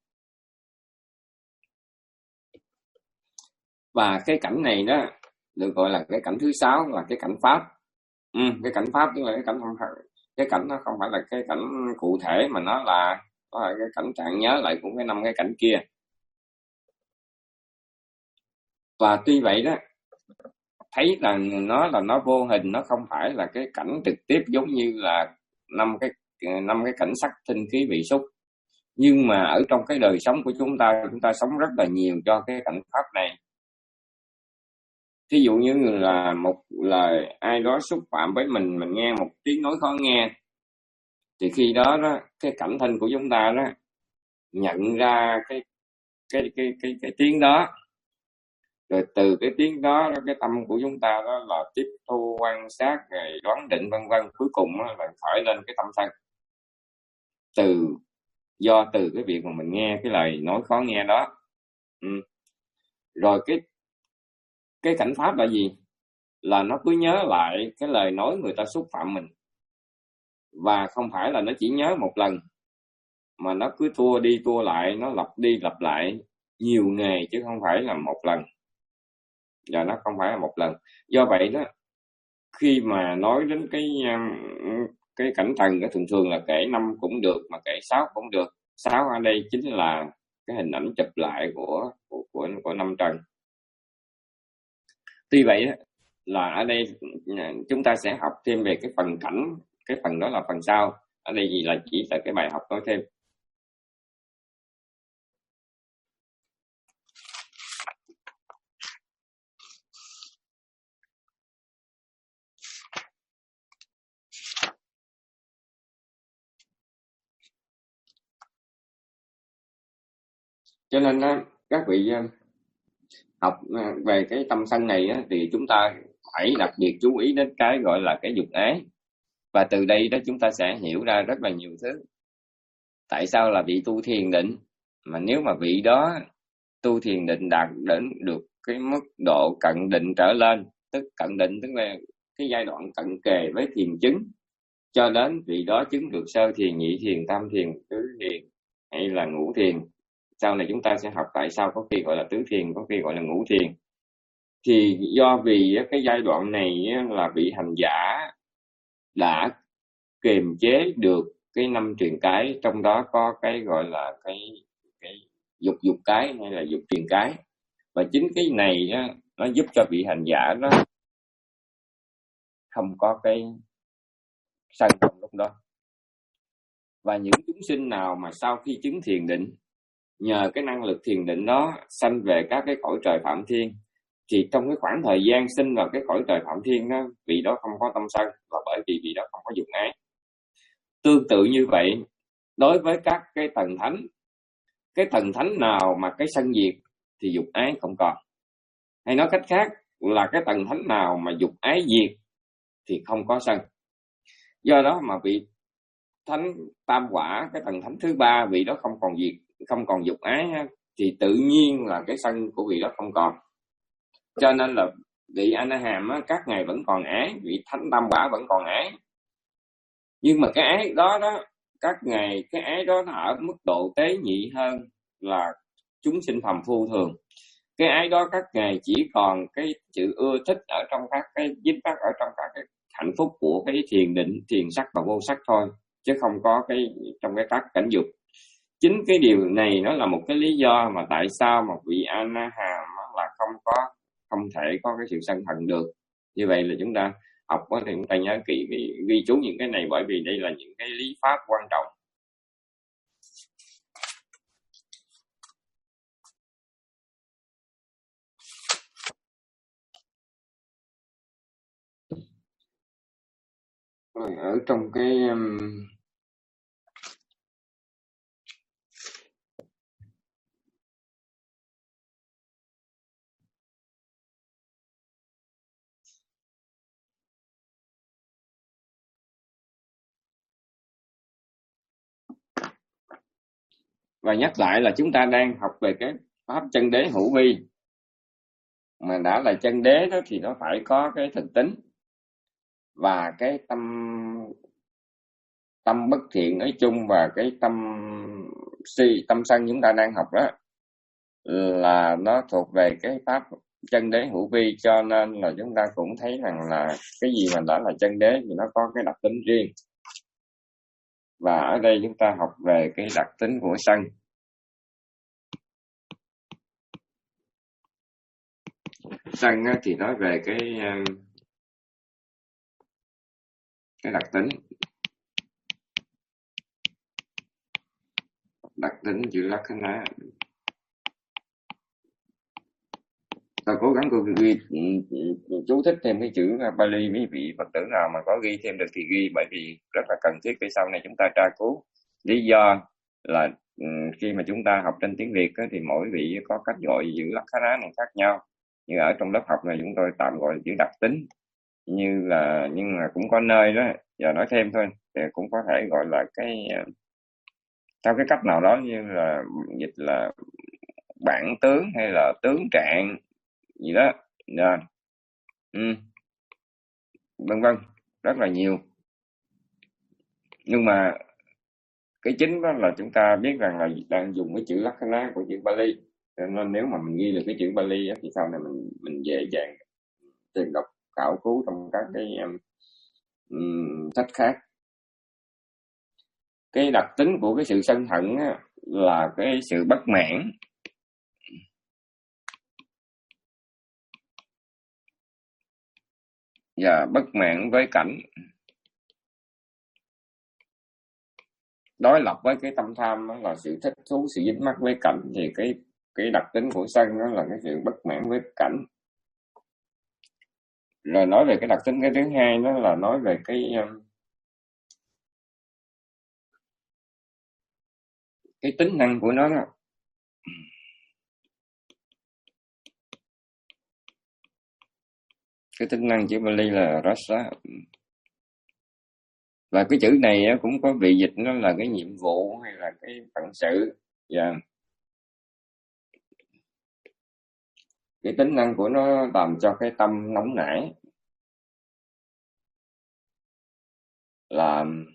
Và cái cảnh này đó được gọi là cái cảnh thứ sáu, là cái cảnh pháp. Ừ, cái cảnh pháp tức là cái cảnh không phải, cái cảnh nó không phải là cái cảnh cụ thể, mà nó là nó là cái cảnh trạng nhớ lại của cái năm cái cảnh kia. Và tuy vậy đó, thấy rằng nó là nó vô hình, nó không phải là cái cảnh trực tiếp giống như là năm cái năm cái cảnh sắc thinh khí vị xúc. Nhưng mà ở trong cái đời sống của chúng ta, chúng ta sống rất là nhiều cho cái cảnh pháp này. Ví dụ như là một lời ai đó xúc phạm với mình, mình nghe một tiếng nói khó nghe, thì khi đó đó cái cảnh thân của chúng ta đó nhận ra cái cái cái cái cái tiếng đó, rồi từ cái tiếng đó, cái tâm của chúng ta đó là tiếp thu quan sát, rồi đoán định vân vân, cuối cùng đó là khởi lên cái tâm sân. Từ do từ cái việc mà mình nghe cái lời nói khó nghe đó. Ừ. Rồi cái cái cảnh pháp là gì? Là nó cứ nhớ lại cái lời nói người ta xúc phạm mình, và không phải là nó chỉ nhớ một lần, mà nó cứ tua đi tua lại, nó lặp đi lặp lại nhiều ngày, chứ không phải là một lần. Và nó không phải là một lần. Do vậy đó, khi mà nói đến cái cái cảnh trần đó, thường thường là kể năm cũng được, mà kể sáu cũng được. Sáu ở đây chính là cái hình ảnh chụp lại của của của, của năm trần. Tuy vậy đó, là ở đây chúng ta sẽ học thêm về cái phần cảnh, cái phần đó là phần sau. Ở đây gì là chỉ là cái bài học nói thêm. Cho nên các vị học về cái tâm sân này thì chúng ta phải đặc biệt chú ý đến cái gọi là cái dục ái. Và từ đây đó chúng ta sẽ hiểu ra rất là nhiều thứ. Tại sao là vị tu thiền định, mà nếu mà vị đó tu thiền định đạt đến được cái mức độ cận định trở lên, tức cận định tức là cái giai đoạn cận kề với thiền chứng, cho đến vị đó chứng được sơ thiền, nhị thiền, tam thiền, tứ thiền hay là ngũ thiền. Sau này chúng ta sẽ học tại sao có khi gọi là tứ thiền, có khi gọi là ngũ thiền. Thì do vì cái giai đoạn này là vị hành giả đã kiềm chế được cái năm truyền cái, trong đó có cái gọi là cái cái dục dục cái hay là dục truyền cái. Và chính cái này đó, nó giúp cho vị hành giả đó không có cái sân trong lúc đó. Và những chúng sinh nào mà sau khi chứng thiền định, nhờ cái năng lực thiền định đó sanh về các cái cõi trời Phạm Thiên, thì trong cái khoảng thời gian sinh vào cái cõi trời Phạm Thiên đó, vị đó không có tâm sân, và bởi vì vị đó không có dục ái. Tương tự như vậy, đối với các cái tầng thánh, cái tầng thánh nào mà cái sân diệt thì dục ái không còn. Hay nói cách khác là cái tầng thánh nào mà dục ái diệt thì không có sân. Do đó mà vị thánh tam quả, cái tầng thánh thứ ba, vị đó không còn diệt, không còn dục ái, thì tự nhiên là cái sân của vị đó không còn. Cho nên là vị A Na Hàm á, các ngài vẫn còn ái, vị thánh tam quả vẫn còn ái. Nhưng mà cái ái đó đó, các ngài cái ái đó nó ở mức độ tế nhị hơn là chúng sinh phàm phu thường. Cái ái đó các ngài chỉ còn cái sự ưa thích ở trong các cái dính mắc ở trong các cái hạnh phúc của cái thiền định, thiền sắc và vô sắc thôi. chứ không có cái trong cái tác cảnh dục. Chính cái điều này nó là một cái lý do mà tại sao một vị A-na-hàm là không có không thể có cái sự sân hận được. Như vậy là chúng ta học thì chúng ta nhớ kỹ ghi chú những cái này, bởi vì đây là những cái lý pháp quan trọng. Rồi ở trong cái um, và nhắc lại là chúng ta đang học về cái pháp chân đế hữu vi. Mà đã là chân đế đó thì nó phải có cái thực tính, và cái tâm tâm bất thiện nói chung và cái tâm si tâm sân chúng ta đang học đó là nó thuộc về cái pháp chân đế hữu vi. Cho nên là chúng ta cũng thấy rằng là cái gì mà đã là chân đế thì nó có cái đặc tính riêng. Và ở đây chúng ta học về cái đặc tính của sân. Sân thì nói về cái cái đặc tính đặc tính chữ Lakkhana. Ta cố gắng tôi ghi chú thích thêm cái chữ Pali, mấy vị Phật tử nào mà có ghi thêm được thì ghi, bởi vì rất là cần thiết để sau này chúng ta tra cứu. Lý do là khi mà chúng ta học trên tiếng Việt thì mỗi vị có cách gọi chữ Lakkhana này khác nhau. Như ở trong lớp học này chúng tôi tạm gọi chữ đặc tính, như là nhưng mà cũng có nơi đó, giờ nói thêm thôi, thì cũng có thể gọi là cái theo cái cách nào đó, như là dịch là bản tướng hay là tướng trạng gì đó, rồi ừ. vân vân, rất là nhiều. Nhưng mà cái chính đó là chúng ta biết rằng là đang dùng cái chữ Lakkhana của chữ Pali, cho nên nếu mà mình ghi được cái chữ Pali thì sau này mình mình dễ dàng tìm đọc khảo cứu trong các cái um, sách khác. Cái đặc tính của cái sự sân hận á, là cái sự bất mãn. Và bất mãn với cảnh, đối lập với cái tâm tham đó là sự thích thú, sự dính mắc với cảnh, thì cái cái đặc tính của sân đó là cái sự bất mãn với cảnh. Rồi nói về cái đặc tính cái thứ hai đó là nói về cái cái tính năng của nó đó. Cái tính năng chữ Pali là rasa. Và cái chữ này cũng có vị dịch nó là cái nhiệm vụ hay là cái phận sự. Yeah. Cái tính năng của nó làm cho cái tâm nóng nảy, làm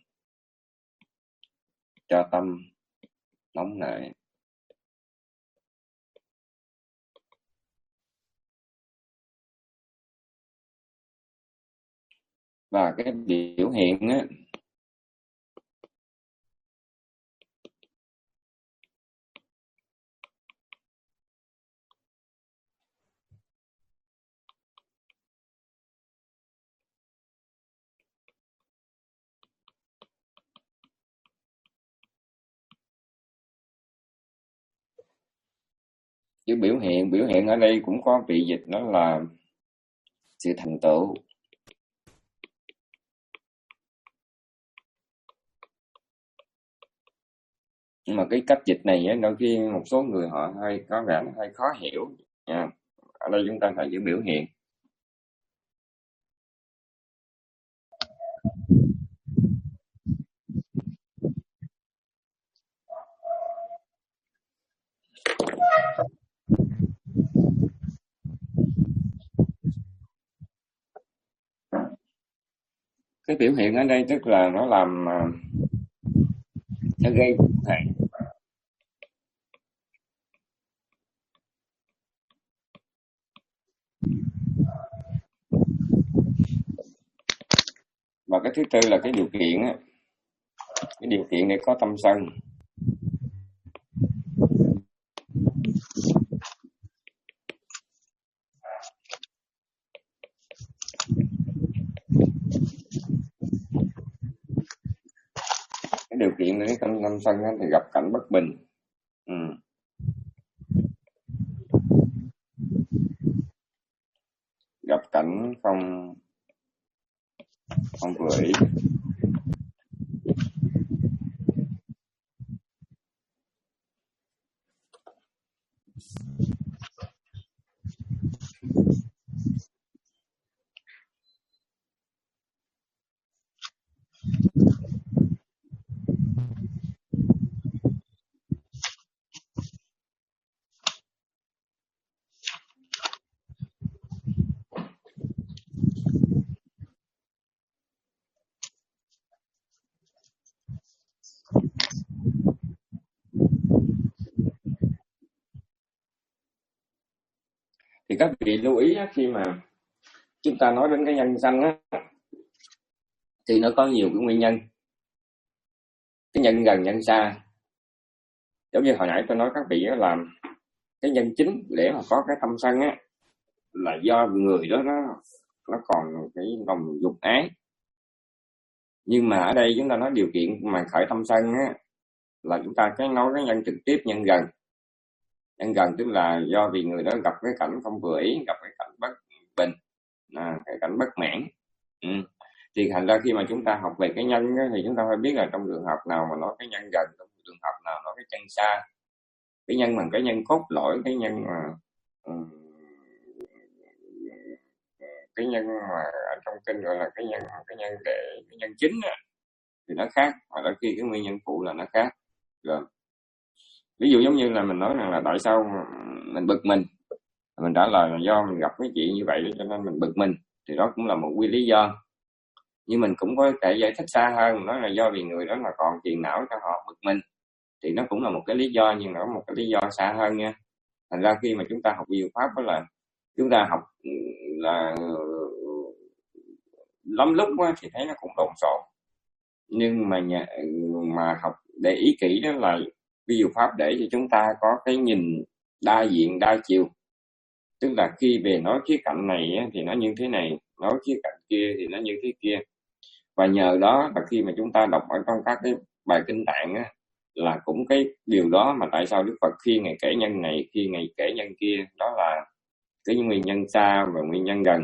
cho tâm nóng nảy. Và cái biểu hiện á, chữ biểu hiện, biểu hiện ở đây cũng có vị dịch nó là sự thành tựu. Nhưng mà cái cách dịch này đôi khi một số người họ hơi có vẻ hơi khó hiểu nha. Ở đây chúng ta phải chữ biểu hiện. Cái biểu hiện ở đây tức là nó làm, nó gây cụ thể. Và cái thứ tư là cái điều kiện á. cái điều kiện để có tâm sân. Cái điều kiện để tâm tâm sân thì gặp cảnh bất bình. Ừ. Gặp cảnh không không vừa ý. Thì các vị lưu ý khi mà chúng ta nói đến cái nhân sanh á, thì nó có nhiều cái nguyên nhân. Cái nhân gần nhân xa, giống như hồi nãy tôi nói các vị đó, là cái nhân chính để mà có cái tâm sân á là do người đó nó nó còn cái lòng dục ái. Nhưng mà ở đây chúng ta nói điều kiện mà khởi tâm sân á là chúng ta cái nói cái nhân trực tiếp, nhân gần. Nhân gần tức là do vì người đó gặp cái cảnh không vừa ý, gặp cái cảnh bất bình, à, cái cảnh bất mãn. Ừ. Thì thành ra khi mà chúng ta học về cái nhân á, thì chúng ta phải biết là trong trường hợp nào mà nói cái nhân gần, trong trường hợp nào nói cái nhân xa. Cái nhân bằng cái nhân cốt lõi, cái nhân mà um, cái nhân mà ở trong kinh gọi là cái nhân cái nhân để cái nhân chính á, thì nó khác, mà đôi khi cái nguyên nhân phụ là nó khác. Rồi ví dụ giống như là mình nói rằng là tại sao mình bực mình, mình trả lời là do mình gặp cái chuyện như vậy cho nên mình bực mình, thì đó cũng là một nguyên lý do. Nhưng mình cũng có thể giải thích xa hơn, nói là do vì người đó là còn phiền não cho họ bực mình, thì nó cũng là một cái lý do, nhưng nó một cái lý do xa hơn nha. Thành ra khi mà chúng ta học diệu pháp đó là chúng ta học là lắm lúc á, thì thấy nó cũng lộn xộn, nhưng mà nhà, mà học để ý kỹ đó là ví dụ pháp để cho chúng ta có cái nhìn đa diện đa chiều. Tức là khi về nói khía cạnh này á, thì nó như thế này, nói khía cạnh kia thì nó như thế kia. Và nhờ đó là khi mà chúng ta đọc ở trong các cái bài kinh tạng á, là cũng cái điều đó mà tại sao Đức Phật khi Ngài kể nhân này, khi Ngài kể nhân kia, đó là cái nguyên nhân xa và nguyên nhân gần.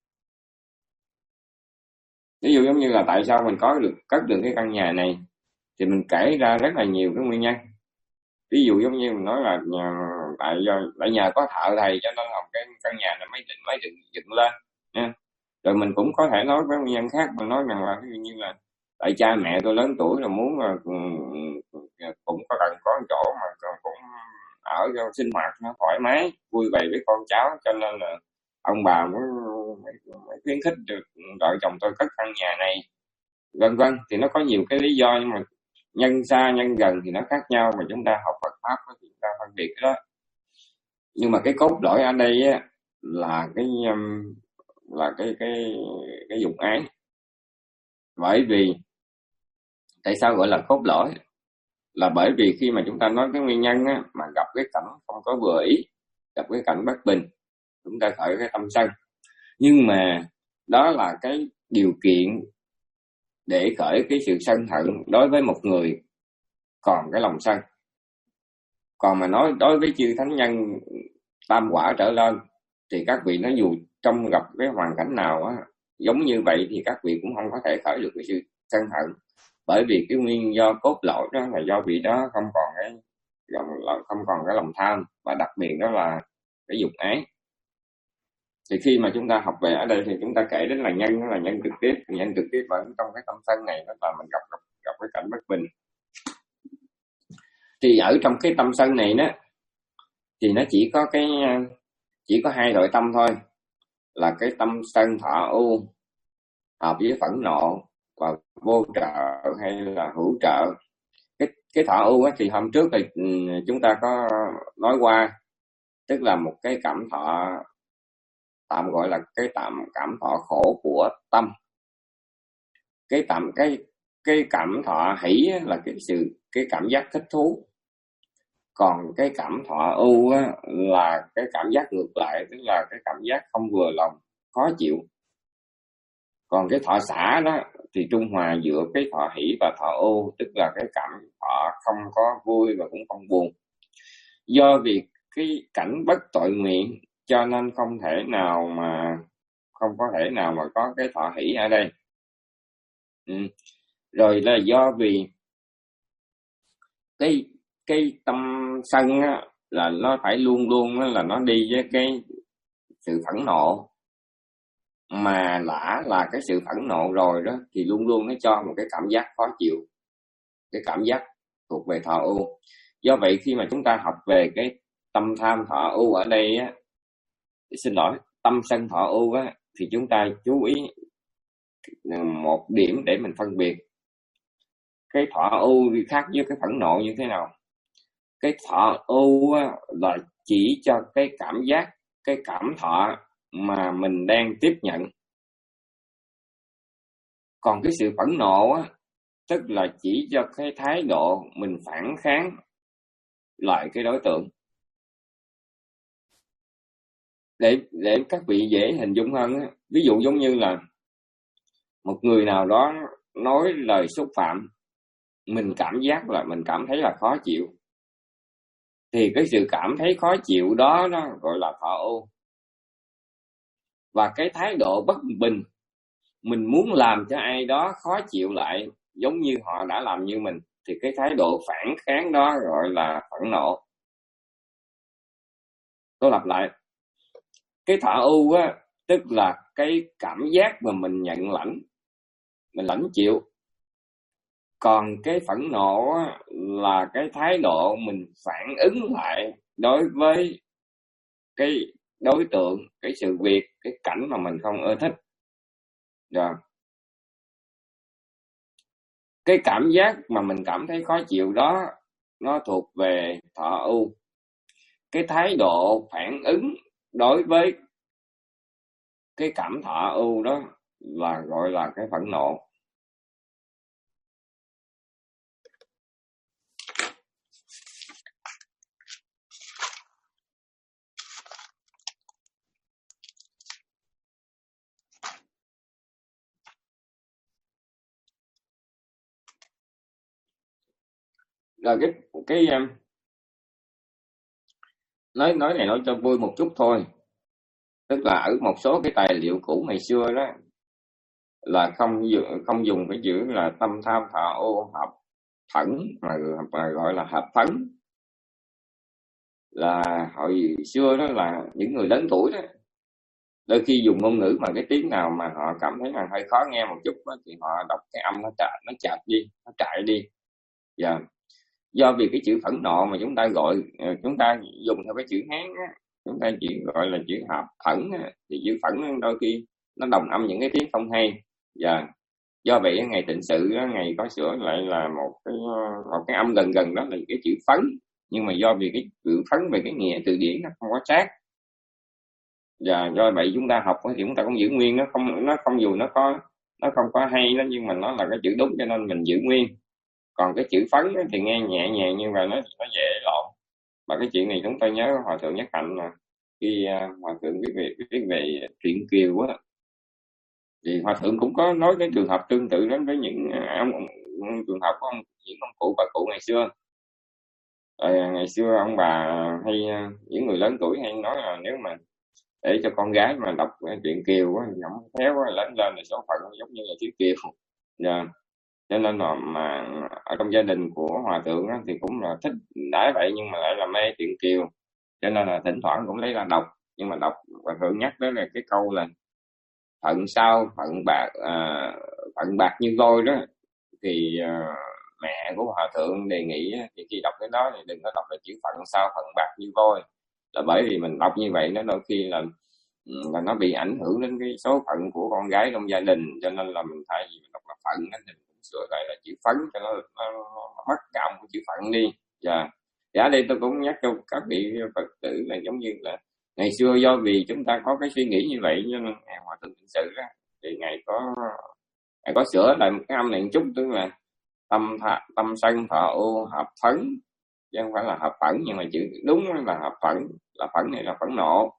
Ví dụ giống như là tại sao mình có được cất được cái căn nhà này, thì mình kể ra rất là nhiều cái nguyên nhân. Ví dụ giống như mình nói là nhà, tại do tại nhà có thợ thầy cho nên làm cái căn nhà này mới định mới dựng dựng lên nha. Rồi mình cũng có thể nói với nguyên nhân khác, mình nói rằng là ví dụ như là tại cha mẹ tôi lớn tuổi rồi muốn là cũng có cần có chỗ mà cũng ở cho sinh hoạt nó thoải mái vui vẻ với con cháu, cho nên là ông bà mới, mới, mới khuyến khích được vợ chồng tôi cất căn nhà này, vân vân. Thì nó có nhiều cái lý do, nhưng mà nhân xa nhân gần thì nó khác nhau, mà chúng ta học Phật pháp thì chúng ta phân biệt cái đó. Nhưng mà cái cốt lõi ở đây á, là cái là cái cái cái dục ái. Bởi vì tại sao gọi là cốt lõi, là bởi vì khi mà chúng ta nói cái nguyên nhân á, mà gặp cái cảnh không có vừa ý, gặp cái cảnh bất bình, chúng ta khởi cái tâm sân. Nhưng mà đó là cái điều kiện để khởi cái sự sân hận đối với một người còn cái lòng sân. Còn mà nói đối với chư thánh nhân tam quả trở lên, thì các vị nói dù trong gặp cái hoàn cảnh nào á giống như vậy, thì các vị cũng không có thể khởi được cái sự sân hận. Bởi vì cái nguyên do cốt lõi đó là do vị đó không còn cái không còn cái lòng tham, và đặc biệt đó là cái dục ái. Thì khi mà chúng ta học về ở đây thì chúng ta kể đến là nhân, đó là nhân trực tiếp. Nhân trực tiếp ở trong cái tâm sân này đó là mình gặp gặp, gặp cái cảnh bất bình. Thì ở trong cái tâm sân này đó thì nó chỉ có cái chỉ có hai loại tâm thôi, là cái tâm sân thọ ưu hợp với phẫn nộ và vô trợ hay là hữu trợ. Cái cái thọ ưu thì hôm trước thì chúng ta có nói qua, tức là một cái cảm thọ tạm gọi là cái tạm cảm thọ khổ của tâm. Cái tạm cái cái cảm thọ hỷ là cái sự cái cảm giác thích thú, còn cái cảm thọ ưu á, là cái cảm giác ngược lại, tức là cái cảm giác không vừa lòng, khó chịu. Còn cái thọ xả đó thì trung hòa giữa cái thọ hỷ và thọ ưu, tức là cái cảm thọ không có vui và cũng không buồn. Do vì cái cảnh bất tội nguyện cho nên không thể nào mà không có thể nào mà có cái thọ hỷ ở đây. Ừ. Rồi là do vì cái cái tâm sân á, là nó phải luôn luôn á, là nó đi với cái sự phẫn nộ, mà đã là cái sự phẫn nộ rồi đó thì luôn luôn nó cho một cái cảm giác khó chịu, cái cảm giác thuộc về thọ ưu. Do vậy khi mà chúng ta học về cái tâm tham thọ ưu ở đây á, xin lỗi, tâm sân thọ ưu á, thì chúng ta chú ý một điểm để mình phân biệt cái thọ ưu khác với cái phẫn nộ như thế nào. Cái thọ ưu á, là chỉ cho cái cảm giác, cái cảm thọ mà mình đang tiếp nhận. Còn cái sự phẫn nộ á, tức là chỉ cho cái thái độ mình phản kháng lại cái đối tượng. Để để các vị dễ hình dung hơn á, ví dụ giống như là một người nào đó nói lời xúc phạm, mình cảm giác là mình cảm thấy là khó chịu, thì cái sự cảm thấy khó chịu đó nó gọi là thọ ưu. Và cái thái độ bất bình, mình muốn làm cho ai đó khó chịu lại giống như họ đã làm như mình, thì cái thái độ phản kháng đó gọi là phẫn nộ. Tôi lặp lại, cái thọ ưu á, tức là cái cảm giác mà mình nhận lãnh, mình lãnh chịu. Còn cái phẫn nộ á, là cái thái độ mình phản ứng lại đối với cái đối tượng, cái sự việc, cái cảnh mà mình không ưa thích. Rồi. Cái cảm giác mà mình cảm thấy khó chịu đó nó thuộc về thọ ưu. Cái thái độ phản ứng đối với cái cảm thọ ưu đó là gọi là cái phẫn nộ. Rồi cái cái nói nói này nói cho vui một chút thôi, tức là ở một số cái tài liệu cũ ngày xưa đó là không không dùng cái chữ là tâm tham thọ ưu hợp phẫn, mà, mà gọi là hợp phẫn. Là hồi xưa đó là những người lớn tuổi đó, đôi khi dùng ngôn ngữ mà cái tiếng nào mà họ cảm thấy là hơi khó nghe một chút đó, thì họ đọc cái âm nó chạch nó chạch đi, nó chạy đi. Dạ. Do vì cái chữ phẫn nộ mà chúng ta gọi, chúng ta dùng theo cái chữ Hán á, chúng ta chỉ gọi là chữ hợp phẫn á, thì chữ phẫn đôi khi nó đồng âm những cái tiếng không hay. Dạ. Do vậy ngày tịnh sự đó, ngày có sửa lại là một cái một cái âm gần gần đó là cái chữ phấn, nhưng mà do vì cái chữ phấn về cái nghĩa từ điển nó không có sát. Và do vậy chúng ta học thì chúng ta cũng giữ nguyên, nó không nó không dù nó có nó không có hay đó, nhưng mà nó là cái chữ đúng cho nên mình giữ nguyên. Còn cái chữ phấn thì nghe nhẹ nhàng như vậy nó nó dễ lộn. Và cái chuyện này chúng tôi nhớ Hòa thượng Nhất Hạnh là khi uh, Hòa thượng viết về viết về truyện Kiều á, thì Hòa thượng cũng có nói cái trường hợp tương tự đến với những ông, trường hợp của ông, những ông cụ bà cụ ngày xưa. À, ngày xưa ông bà hay những người lớn tuổi hay nói là nếu mà để cho con gái mà đọc truyện Kiều á, không khéo lên lên là số phận giống như là chữ Kiều. Yeah. Cho nên là mà ở trong gia đình của Hòa thượng á, thì cũng là thích đãi vậy, nhưng mà lại là mê truyện Kiều, cho nên là thỉnh thoảng cũng lấy ra đọc. Nhưng mà đọc Hòa thượng nhắc đến là cái câu là phận sao phận bạc, à, phận bạc như voi đó, thì à, mẹ của Hòa thượng đề nghị thì khi đọc cái đó thì đừng có đọc là chữ phận sao phận bạc như voi, là bởi vì mình đọc như vậy nó đôi khi là là nó bị ảnh hưởng đến cái số phận của con gái trong gia đình, cho nên là mình thay vì mình đọc là phận thì mình cũng sửa lại là chữ phấn cho nó, nó, nó mất cảm của chữ phận đi. Dạ. Thì ở đây tôi cũng nhắc cho các vị Phật tử là giống như là ngày xưa do vì chúng ta có cái suy nghĩ như vậy, cho nên ngày Hòa thượng Tịnh Sự đó, thì ngày có Phải có sửa lại một cái âm này một chút, tức là tâm thà, tâm sân thọ ô hợp phấn, chứ không phải là hợp phẫn, nhưng mà chữ đúng là hợp phẫn, là phẫn này là phẫn nộ.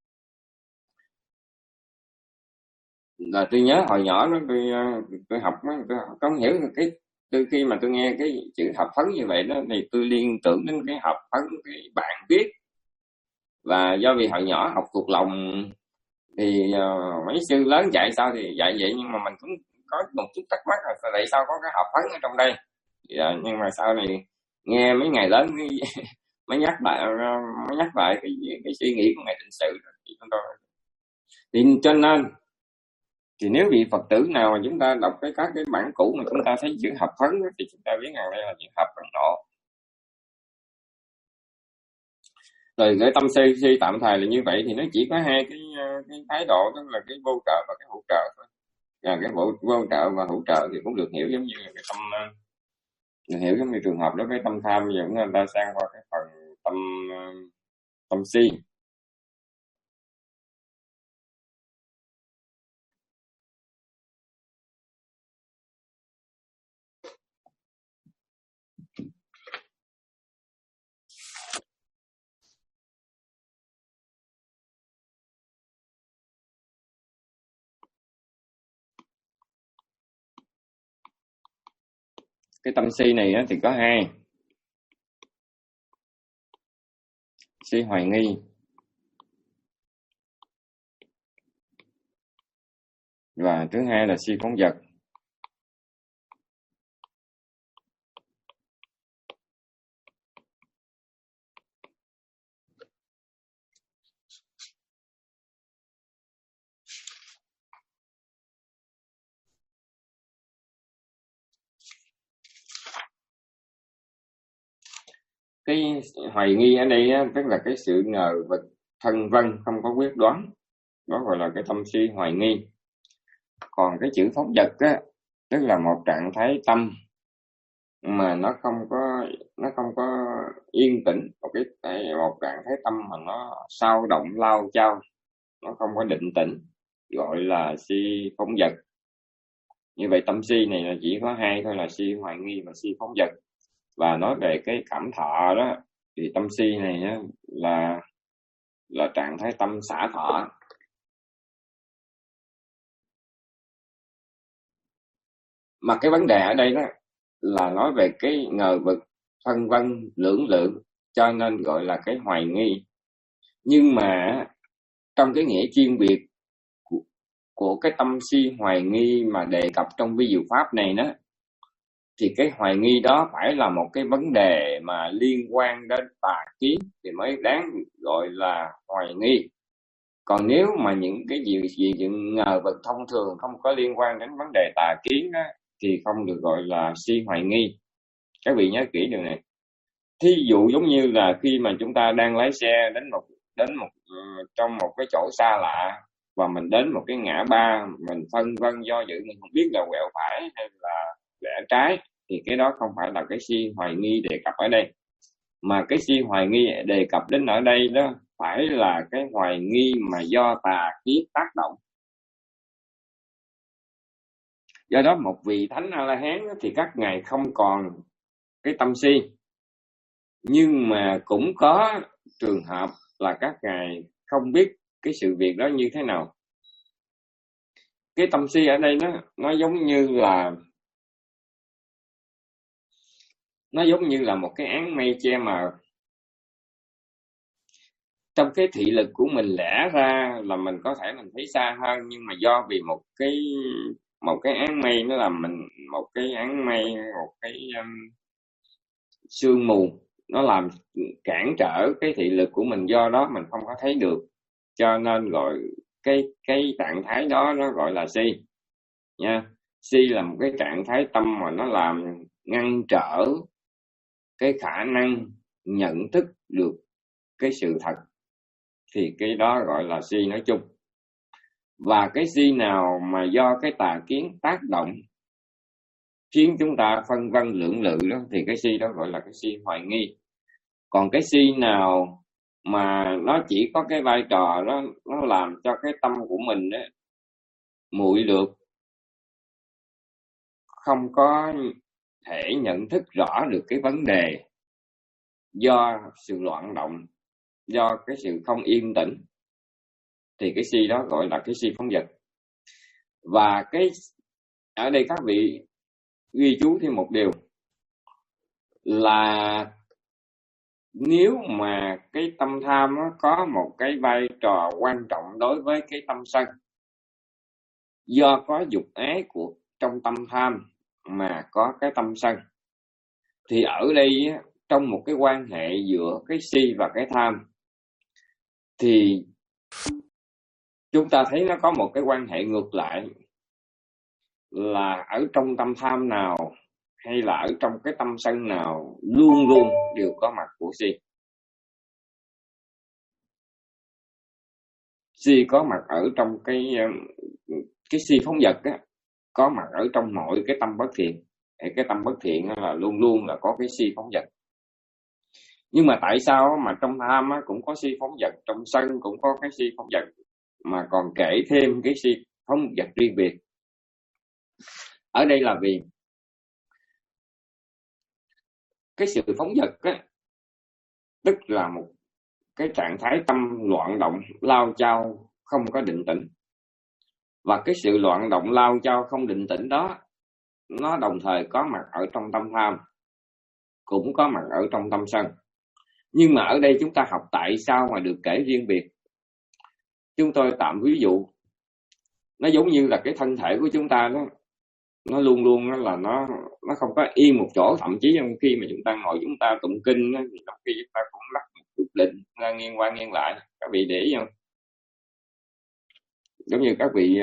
Là tôi nhớ hồi nhỏ đó tôi tôi học tôi không hiểu cái từ khi mà tôi nghe cái chữ hợp phấn như vậy đó thì tôi liên tưởng đến cái hợp phấn cái bạn viết. Và do vì hồi nhỏ học thuộc lòng thì uh, mấy sư lớn dạy sao thì dạy vậy, nhưng mà mình cũng có một chút thắc mắc là tại sao có cái hợp phấn ở trong đây. Dạ, nhưng mà sau này nghe mấy ngày lớn mới nhắc lại mới nhắc lại cái, cái suy nghĩ của ngài Tịnh Sự thì chúng tôi thì cho nên thì nếu vị Phật tử nào mà chúng ta đọc cái các cái bản cũ mà chúng ta thấy chữ hợp phấn thì chúng ta biết rằng đây là chữ hợp phẫn nộ. Rồi cái tâm si si tạm thời là như vậy, thì nó chỉ có hai cái cái thái độ, tức là cái vô trợ và cái hữu trợ thôi. Và cái vô, vô trợ và hữu trợ thì cũng được hiểu giống như là cái tâm, được hiểu giống như trường hợp đối với tâm tham. Bây giờ chúng ta sang qua cái phần tâm tâm si. Cái tâm si này á, thì có hai: si hoài nghi và thứ hai là si phóng dật. Cái hoài nghi ở đây á, tức là cái sự ngờ vực phân vân, không có quyết đoán, đó gọi là cái tâm si hoài nghi. Còn cái chữ phóng dật á, tức là một trạng thái tâm mà nó không có nó không có yên tĩnh, một cái một trạng thái tâm mà nó sao động lao chao, nó không có định tĩnh, gọi là si phóng dật. Như vậy tâm si này là chỉ có hai thôi, là si hoài nghi và si phóng dật. Và nói về cái cảm thọ đó thì tâm si này á, là là trạng thái tâm xả thọ. Mà cái vấn đề ở đây đó là nói về cái ngờ vực phân vân lưỡng lự, cho nên gọi là cái hoài nghi. Nhưng mà trong cái nghĩa chuyên biệt của, của cái tâm si hoài nghi mà đề cập trong vi diệu pháp này đó, thì cái hoài nghi đó phải là một cái vấn đề mà liên quan đến tà kiến thì mới đáng gọi là hoài nghi. Còn nếu mà những cái gì gì những ngờ vực thông thường không có liên quan đến vấn đề tà kiến đó, thì không được gọi là si hoài nghi. Các vị nhớ kỹ điều này. Thí dụ giống như là khi mà chúng ta đang lái xe đến một đến một uh, trong một cái chỗ xa lạ, và mình đến một cái ngã ba, mình phân vân do dự, mình không biết là quẹo phải hay là rẽ trái, thì cái đó không phải là cái si hoài nghi đề cập ở đây. Mà cái si hoài nghi đề cập đến ở đây đó phải là cái hoài nghi mà do tà kiến tác động. Do đó một vị thánh A-la-hán thì các ngài không còn cái tâm si, nhưng mà cũng có trường hợp là các ngài không biết cái sự việc đó như thế nào. Cái tâm si ở đây nó nó giống như là nó giống như là một cái áng mây che mờ. Trong cái thị lực của mình lẽ ra là mình có thể mình thấy xa hơn, nhưng mà do vì một cái một cái áng mây nó làm mình một cái áng mây một cái um, sương mù nó làm cản trở cái thị lực của mình, do đó mình không có thấy được, cho nên gọi cái cái trạng thái đó nó gọi là si nha. Si là một cái trạng thái tâm mà nó làm ngăn trở cái khả năng nhận thức được cái sự thật, thì cái đó gọi là si nói chung. Và cái si nào mà do cái tà kiến tác động khiến chúng ta phân vân lưỡng lự đó, thì cái si đó gọi là cái si hoài nghi. Còn cái si nào mà nó chỉ có cái vai trò đó, nó làm cho cái tâm của mình đó muội lược, không có thể nhận thức rõ được cái vấn đề do sự loạn động, do cái sự không yên tĩnh, thì cái si đó gọi là cái si phóng dật. Và cái ở đây các vị ghi chú thêm một điều là nếu mà cái tâm tham nó có một cái vai trò quan trọng đối với cái tâm sân, do có dục ái của trong tâm tham mà có cái tâm sân, thì ở đây trong một cái quan hệ giữa cái si và cái tham thì chúng ta thấy nó có một cái quan hệ ngược lại, là ở trong tâm tham nào hay là ở trong cái tâm sân nào luôn luôn đều có mặt của si. Si có mặt ở trong cái cái si phóng dật á, có mặt ở trong mọi cái tâm bất thiện. Cái tâm bất thiện là luôn luôn là có cái si phóng dật. Nhưng mà tại sao mà trong tham á, cũng có si phóng dật, trong sân cũng có cái si phóng dật, mà còn kể thêm cái si phóng dật riêng biệt? Ở đây là vì cái sự phóng dật á, tức là một cái trạng thái tâm loạn động, lao chao, không có định tĩnh. Và cái sự loạn động, lao chao, không định tĩnh đó, nó đồng thời có mặt ở trong tâm tham, cũng có mặt ở trong tâm sân. Nhưng mà ở đây chúng ta học tại sao mà được kể riêng biệt. Chúng tôi tạm ví dụ, nó giống như là cái thân thể của chúng ta đó, nó luôn luôn là nó nó không có yên một chỗ. Thậm chí khi mà chúng ta ngồi chúng ta tụng kinh đó, thì trong khi chúng ta cũng lắc một chút định ra nghiêng qua nghiêng lại. Các vị để ý không? Giống như các vị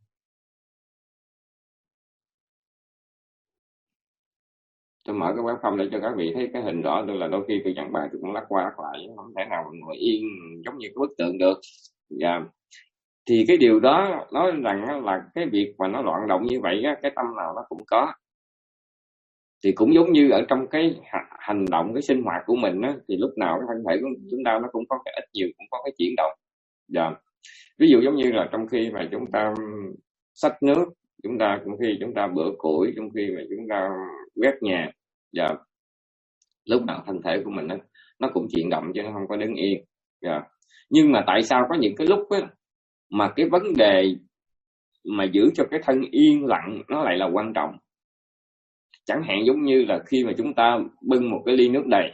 tôi mở cái webcam để cho các vị thấy cái hình rõ, tôi là đôi khi tôi giảng bài tôi cũng lắc qua lắc lại, không thể nào ngồi yên giống như cái bức tượng được. Và thì cái điều đó nói rằng là cái việc mà nó loạn động như vậy, cái tâm nào nó cũng có. Thì cũng giống như ở trong cái hành động, cái sinh hoạt của mình á, thì lúc nào cái thân thể của chúng ta nó cũng có cái ít nhiều cũng có cái chuyển động. Dạ. Ví dụ giống như là trong khi mà chúng ta xách nước, chúng ta trong khi chúng ta bữa củi, trong khi mà chúng ta quét nhà, dạ, lúc nào thân thể của mình nó, nó cũng chuyển động chứ nó không có đứng yên. Dạ. Nhưng mà tại sao có những cái lúc á, mà cái vấn đề mà giữ cho cái thân yên lặng nó lại là quan trọng? Chẳng hạn giống như là khi mà chúng ta bưng một cái ly nước đầy,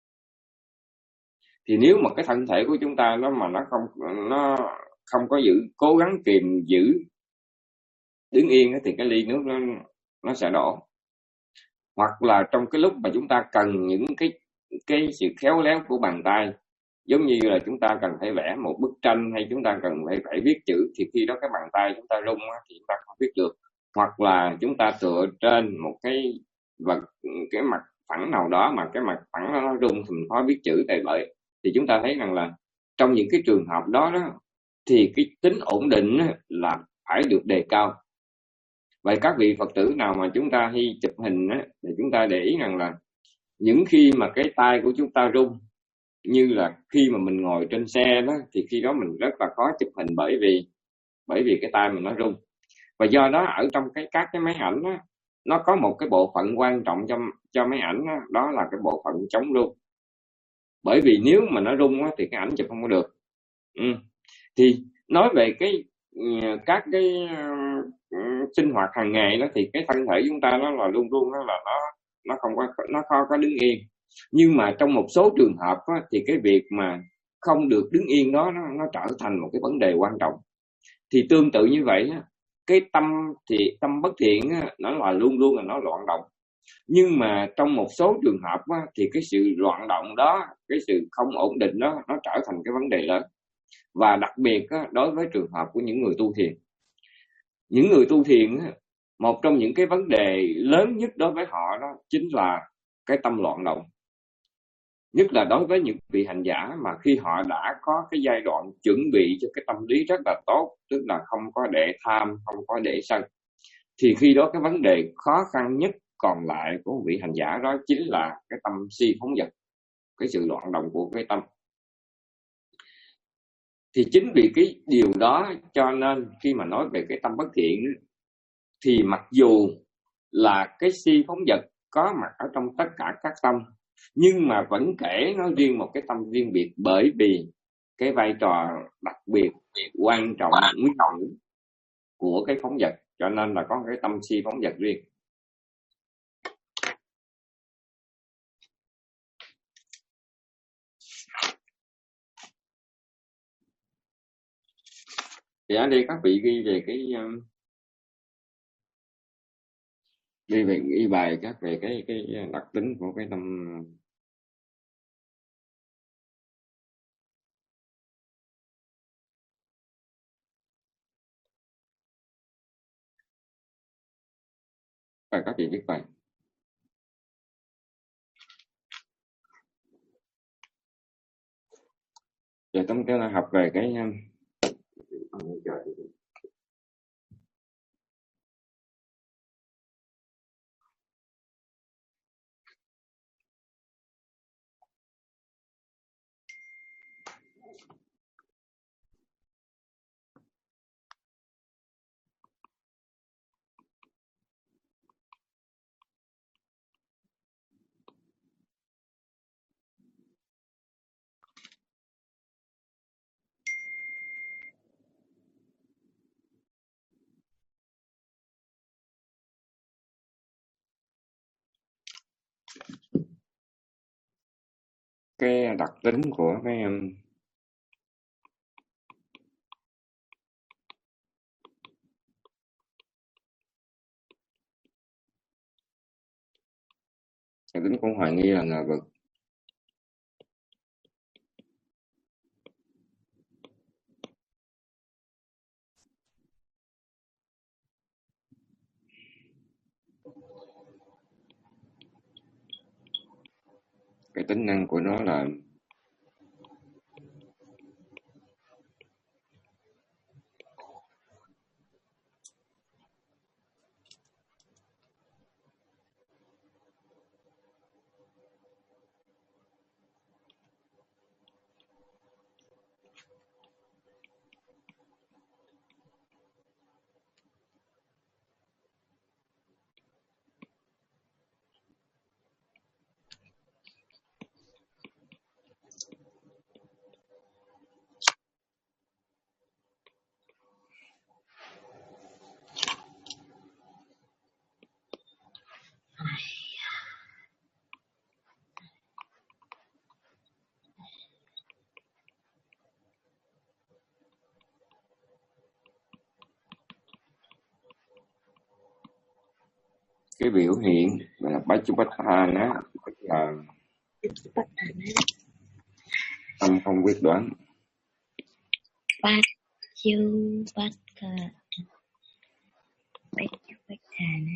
thì nếu mà cái thân thể của chúng ta nó mà nó không nó không có giữ cố gắng kìm giữ đứng yên thì cái ly nước nó nó sẽ đổ. Hoặc là trong cái lúc mà chúng ta cần những cái cái sự khéo léo của bàn tay, giống như là chúng ta cần phải vẽ một bức tranh hay chúng ta cần phải phải viết chữ, thì khi đó cái bàn tay chúng ta rung thì chúng ta không viết được. Hoặc là chúng ta tựa trên một cái vật, cái mặt phẳng nào đó mà cái mặt phẳng nó rung thì mình khó viết chữ. Tại vậy thì chúng ta thấy rằng là trong những cái trường hợp đó đó thì cái tính ổn định là phải được đề cao. Vậy các vị Phật tử nào mà chúng ta hay chụp hình á, thì chúng ta để ý rằng là những khi mà cái tay của chúng ta rung, như là khi mà mình ngồi trên xe đó, thì khi đó mình rất là khó chụp hình, bởi vì bởi vì cái tay mình nó rung. Và do đó ở trong cái các cái máy ảnh đó, nó có một cái bộ phận quan trọng cho cho máy ảnh đó, đó là cái bộ phận chống rung. Bởi vì nếu mà nó rung đó, thì cái ảnh chụp không có được. Ừ. Thì nói về cái các cái uh, sinh hoạt hàng ngày đó, thì cái thân thể chúng ta nó là luôn luôn nó là nó nó không có nó không có đứng yên. Nhưng mà trong một số trường hợp đó, thì cái việc mà không được đứng yên đó nó, nó trở thành một cái vấn đề quan trọng. Thì tương tự như vậy, cái tâm thì tâm bất thiện nó là luôn luôn là nó loạn động. Nhưng mà trong một số trường hợp thì cái sự loạn động đó, cái sự không ổn định đó, nó trở thành cái vấn đề lớn. Và đặc biệt đối với trường hợp của những người tu thiền, những người tu thiền, một trong những cái vấn đề lớn nhất đối với họ đó chính là cái tâm loạn động. Nhất là đối với những vị hành giả mà khi họ đã có cái giai đoạn chuẩn bị cho cái tâm lý rất là tốt, tức là không có để tham, không có để sân, thì khi đó cái vấn đề khó khăn nhất còn lại của một vị hành giả đó chính là cái tâm si phóng dật, cái sự loạn động của cái tâm. Thì chính vì cái điều đó cho nên khi mà nói về cái tâm bất thiện, thì mặc dù là cái si phóng dật có mặt ở trong tất cả các tâm, nhưng mà vẫn kể nó riêng một cái tâm riêng biệt, bởi vì cái vai trò đặc biệt quan trọng nguyên tử của cái phóng dật, cho nên là có cái tâm si phóng dật riêng. Thì ở đây các vị ghi về cái ghi về ghi bài các về cái cái đặc tính của cái tâm và các vị viết bài. Giờ chúng ta học về cái cái đặc tính của cái đặc tính của hoài nghi là ngờ vực. Cái tính năng của nó là cái biểu hiện là Bachupatthana, là tâm không quyết đoán. Bachupatthana, Bachupatthana,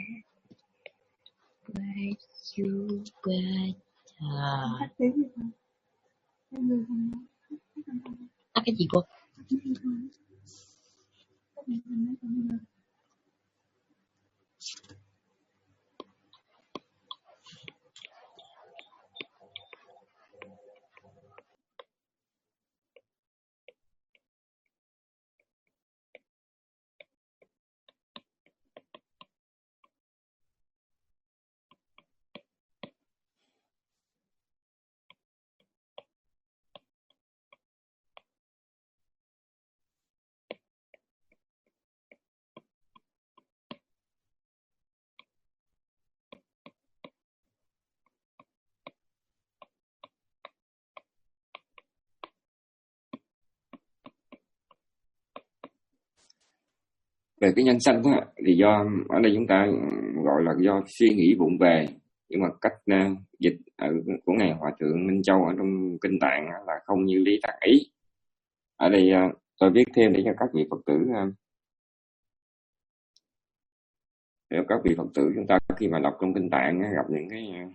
Bachupatthana. À, cái gì cô? Về cái nhân sanh đó, thì do ở đây chúng ta gọi là do suy nghĩ vụng về, nhưng mà cách uh, dịch ở của ngài Hòa thượng Minh Châu ở trong kinh Tạng là không như lý tác ý. Ở đây uh, tôi viết thêm để cho các vị Phật tử uh, để các vị Phật tử chúng ta khi mà đọc trong kinh Tạng uh, gặp những cái uh,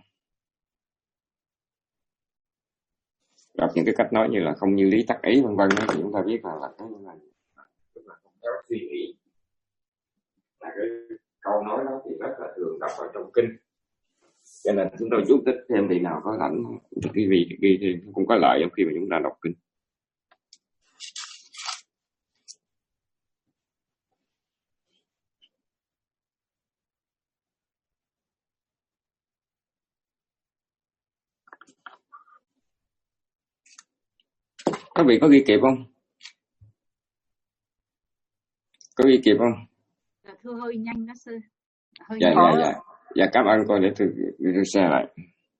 gặp những cái cách nói như là không như lý tác ý vân vân, thì chúng ta biết là là cái này tức là không có suy nghĩ. Là cái câu nói đó thì rất là thường đọc ở trong kinh, cho nên chúng tôi chú thích thêm thì nào có lãnh cái gì ghi thêm cũng có lợi khi mà chúng ta đọc kinh. Các vị có ghi kịp không? Có ghi kịp không? Dạ, thưa hơi nhanh đó sư. Hơi Dạ, nhanh. dạ, dạ. Dạ, cảm ơn cô để tôi, tôi share lại.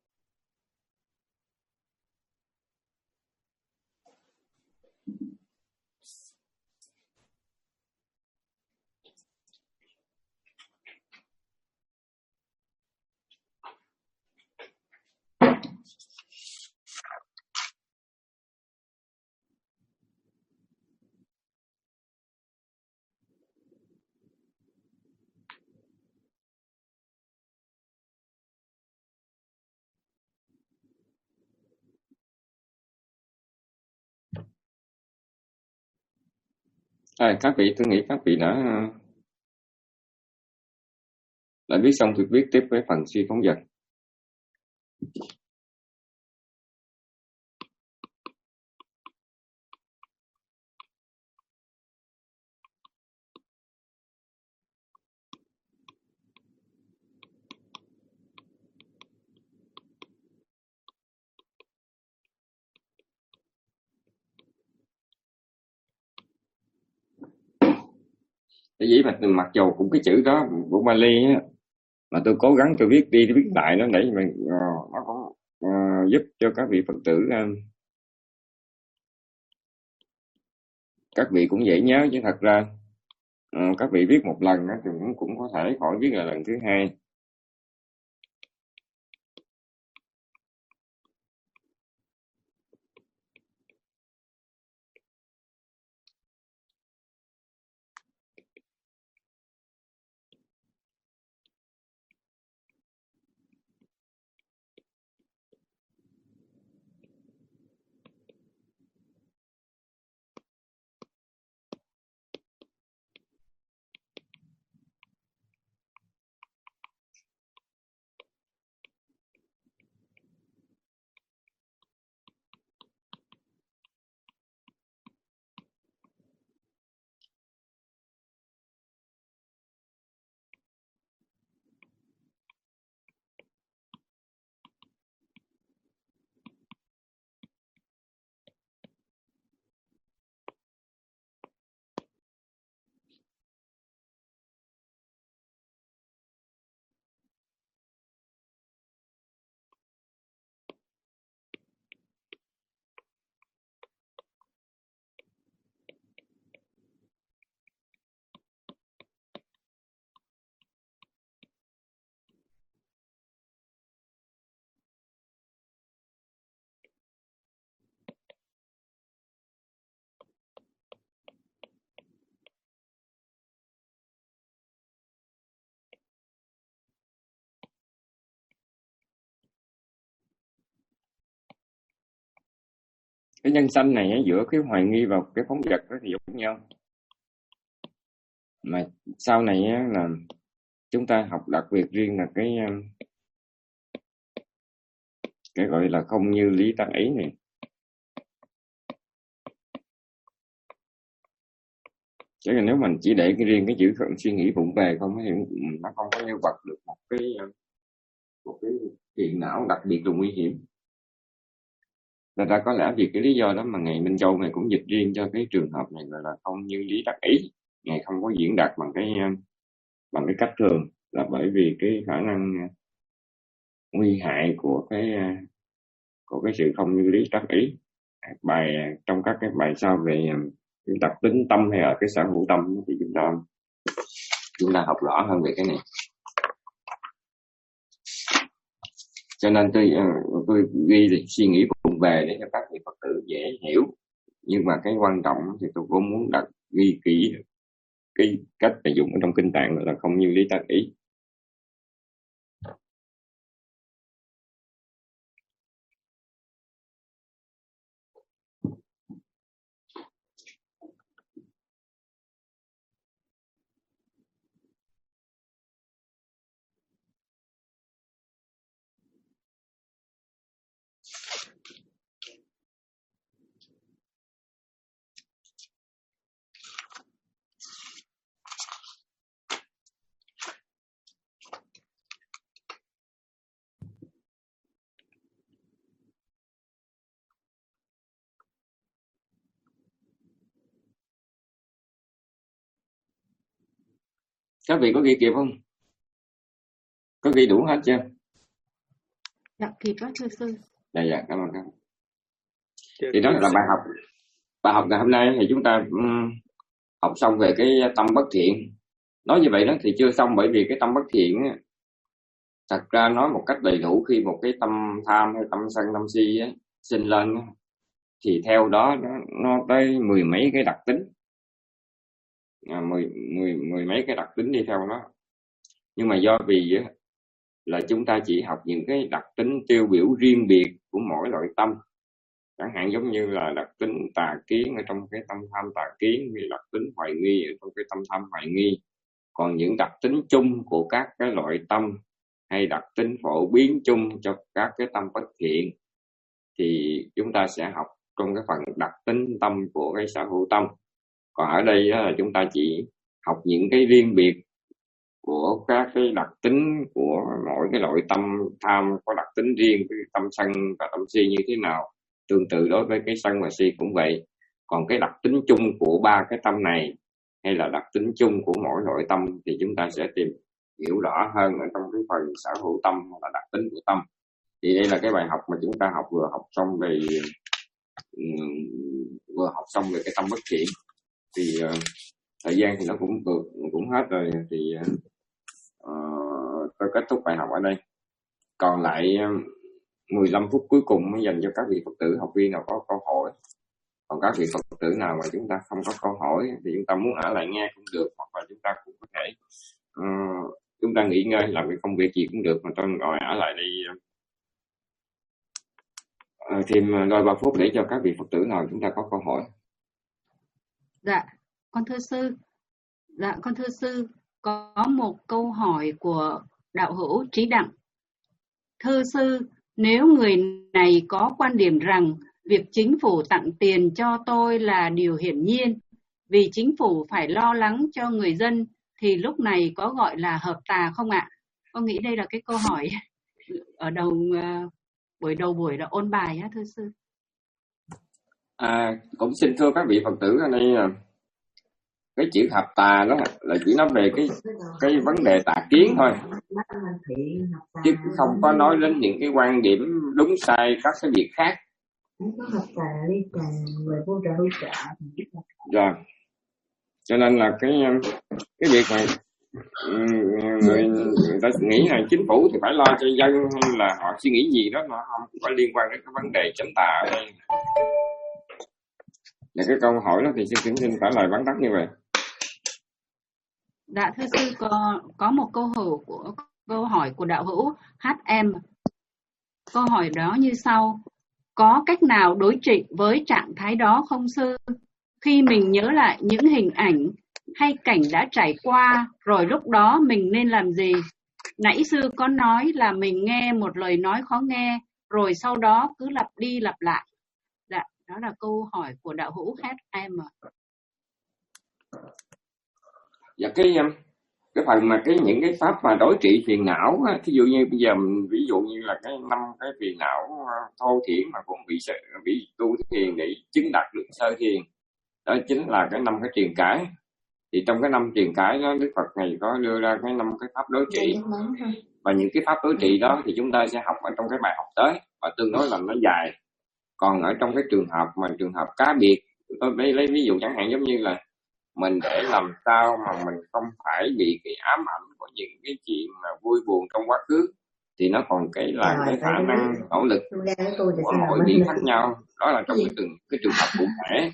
Rồi, các vị, tôi nghĩ các vị đã đã viết xong, tôi viết tiếp với phần suy phóng dật. Cái dĩ mà mặc dầu cũng cái chữ đó của Bali á, mà tôi cố gắng tôi viết đi viết lại nó để mình uh, nó cũng uh, giúp cho các vị Phật tử, uh, các vị cũng dễ nhớ, chứ thật ra uh, các vị viết một lần đó, thì cũng cũng có thể khỏi viết là lần thứ hai. Cái nhân sanh này á, giữa cái hoài nghi và cái phóng dật đó thì giống nhau, mà sau này á, là chúng ta học đặc biệt riêng là cái cái gọi là không như lý tác ý này. Chứ nếu mình chỉ để cái riêng cái chữ suy nghĩ vụng về không thì nó không có nêu bật được một cái một cái phiền não đặc biệt là nguy hiểm. Thật ra có lẽ vì cái lý do đó mà Ngài Minh Châu này cũng dịch riêng cho cái trường hợp này gọi là không như lý tác ý. Ngài không có diễn đạt bằng cái bằng cái cách thường, là bởi vì cái khả năng nguy hại của cái của cái sự không như lý tác ý. Bài trong các cái bài sau về cái tập tính tâm hay là cái sở hữu tâm thì chúng ta chúng ta học rõ hơn về cái này. Cho nên tôi tôi ghi suy nghĩ vụng về để cho các vị Phật tử dễ hiểu, nhưng mà cái quan trọng thì tôi cũng muốn đặt ghi kỹ cái cách sử dụng ở trong kinh tạng là không như lý tác ý. Các vị có ghi kịp không? Có ghi đủ hết chưa? Dạ kịp đó thưa sư. Dạ dạ, cảm ơn các. Thì đó là bài học. Bài học ngày hôm nay thì chúng ta um, học xong về cái tâm bất thiện. Nói như vậy đó thì chưa xong, bởi vì cái tâm bất thiện á, thật ra nói một cách đầy đủ, khi một cái tâm tham hay tâm sân tâm si á, sinh lên á, thì theo đó nó, nó tới mười mấy cái đặc tính, à, mười, mười, mười mấy cái đặc tính đi theo nó. Nhưng mà do vì á, là chúng ta chỉ học những cái đặc tính tiêu biểu riêng biệt của mỗi loại tâm, chẳng hạn giống như là đặc tính tà kiến ở trong cái tâm tham tà kiến, hay đặc tính hoài nghi ở trong cái tâm tham hoài nghi. Còn những đặc tính chung của các cái loại tâm hay đặc tính phổ biến chung cho các cái tâm bất thiện thì chúng ta sẽ học trong cái phần đặc tính tâm của cái sở hữu tâm. Còn ở đây là chúng ta chỉ học những cái riêng biệt của các cái đặc tính của mỗi cái loại tâm. Tham có đặc tính riêng, cái tâm sân và tâm si như thế nào, tương tự đối với cái sân và si cũng vậy. Còn cái đặc tính chung của ba cái tâm này hay là đặc tính chung của mỗi loại tâm thì chúng ta sẽ tìm hiểu rõ hơn ở trong cái phần sở hữu tâm hoặc là đặc tính của tâm. Thì đây là cái bài học mà chúng ta học vừa học xong về um, vừa học xong về cái tâm bất thiện. Thì uh, thời gian thì nó cũng cũng hết rồi, thì uh, tôi kết thúc bài học ở đây. Còn lại um, mười lăm phút cuối cùng mới dành cho các vị Phật tử học viên nào có câu hỏi. Còn các vị Phật tử nào mà chúng ta không có câu hỏi thì chúng ta muốn ở lại nghe cũng được, hoặc là chúng ta cũng có thể uh, chúng ta nghỉ ngơi làm cái công việc gì cũng được, mà tôi gọi ở lại đây uh, thêm đôi ba phút để cho các vị Phật tử nào chúng ta có câu hỏi. Dạ, con thưa sư. Dạ, con thưa sư, có một câu hỏi của đạo hữu Trí Đặng. Thưa sư, nếu người này có quan điểm rằng việc chính phủ tặng tiền cho tôi là điều hiển nhiên, vì chính phủ phải lo lắng cho người dân, thì lúc này có gọi là hợp tà không ạ? Con nghĩ đây là cái câu hỏi ở đầu uh, buổi đầu buổi là ôn bài á, thưa sư. À, cũng xin thưa các vị Phật tử ở đây, cái chữ hợp tà đó là chỉ nói về cái cái vấn đề tà kiến thôi, chứ không có nói đến những cái quan điểm đúng sai các cái việc khác. Rồi, cho nên là cái cái việc này người, người ta nghĩ là chính phủ thì phải lo cho dân, hay là họ suy nghĩ gì đó, nó không có liên quan đến cái vấn đề chánh tà ở đây. Và cái câu hỏi đó thì xin xin trả lời vắn tắt như vậy. Dạ thưa sư, có có một câu hỏi của câu hỏi của đạo hữu hát em. Câu hỏi đó như sau: có cách nào đối trị với trạng thái đó không sư? Khi mình nhớ lại những hình ảnh hay cảnh đã trải qua, rồi lúc đó mình nên làm gì? Nãy sư có nói là mình nghe một lời nói khó nghe, rồi sau đó cứ lặp đi lặp lại. Dạ, đó là câu hỏi của đạo hữu hát em. Dạ cái cái phần mà cái những cái pháp mà đối trị phiền não á, thí dụ như bây giờ ví dụ như là cái năm cái phiền não thô thiển mà cũng bị bị tu thiền để chứng đạt được sơ thiền, đó chính là cái năm cái truyền cải. Thì trong cái năm truyền cải đó, Đức Phật này có đưa ra cái năm cái pháp đối trị, và những cái pháp đối trị đó thì chúng ta sẽ học ở trong cái bài học tới, và tương đối là nó dài. Còn ở trong cái trường hợp mà trường hợp cá biệt, tôi lấy, lấy ví dụ chẳng hạn giống như là mình để làm sao mà mình không phải bị cái ám ảnh của những cái chuyện mà vui buồn trong quá khứ, thì nó còn cái là cái khả năng nỗ lực của mỗi vị khác nhau. Đó là trong cái trường cái trường hợp cụ thể.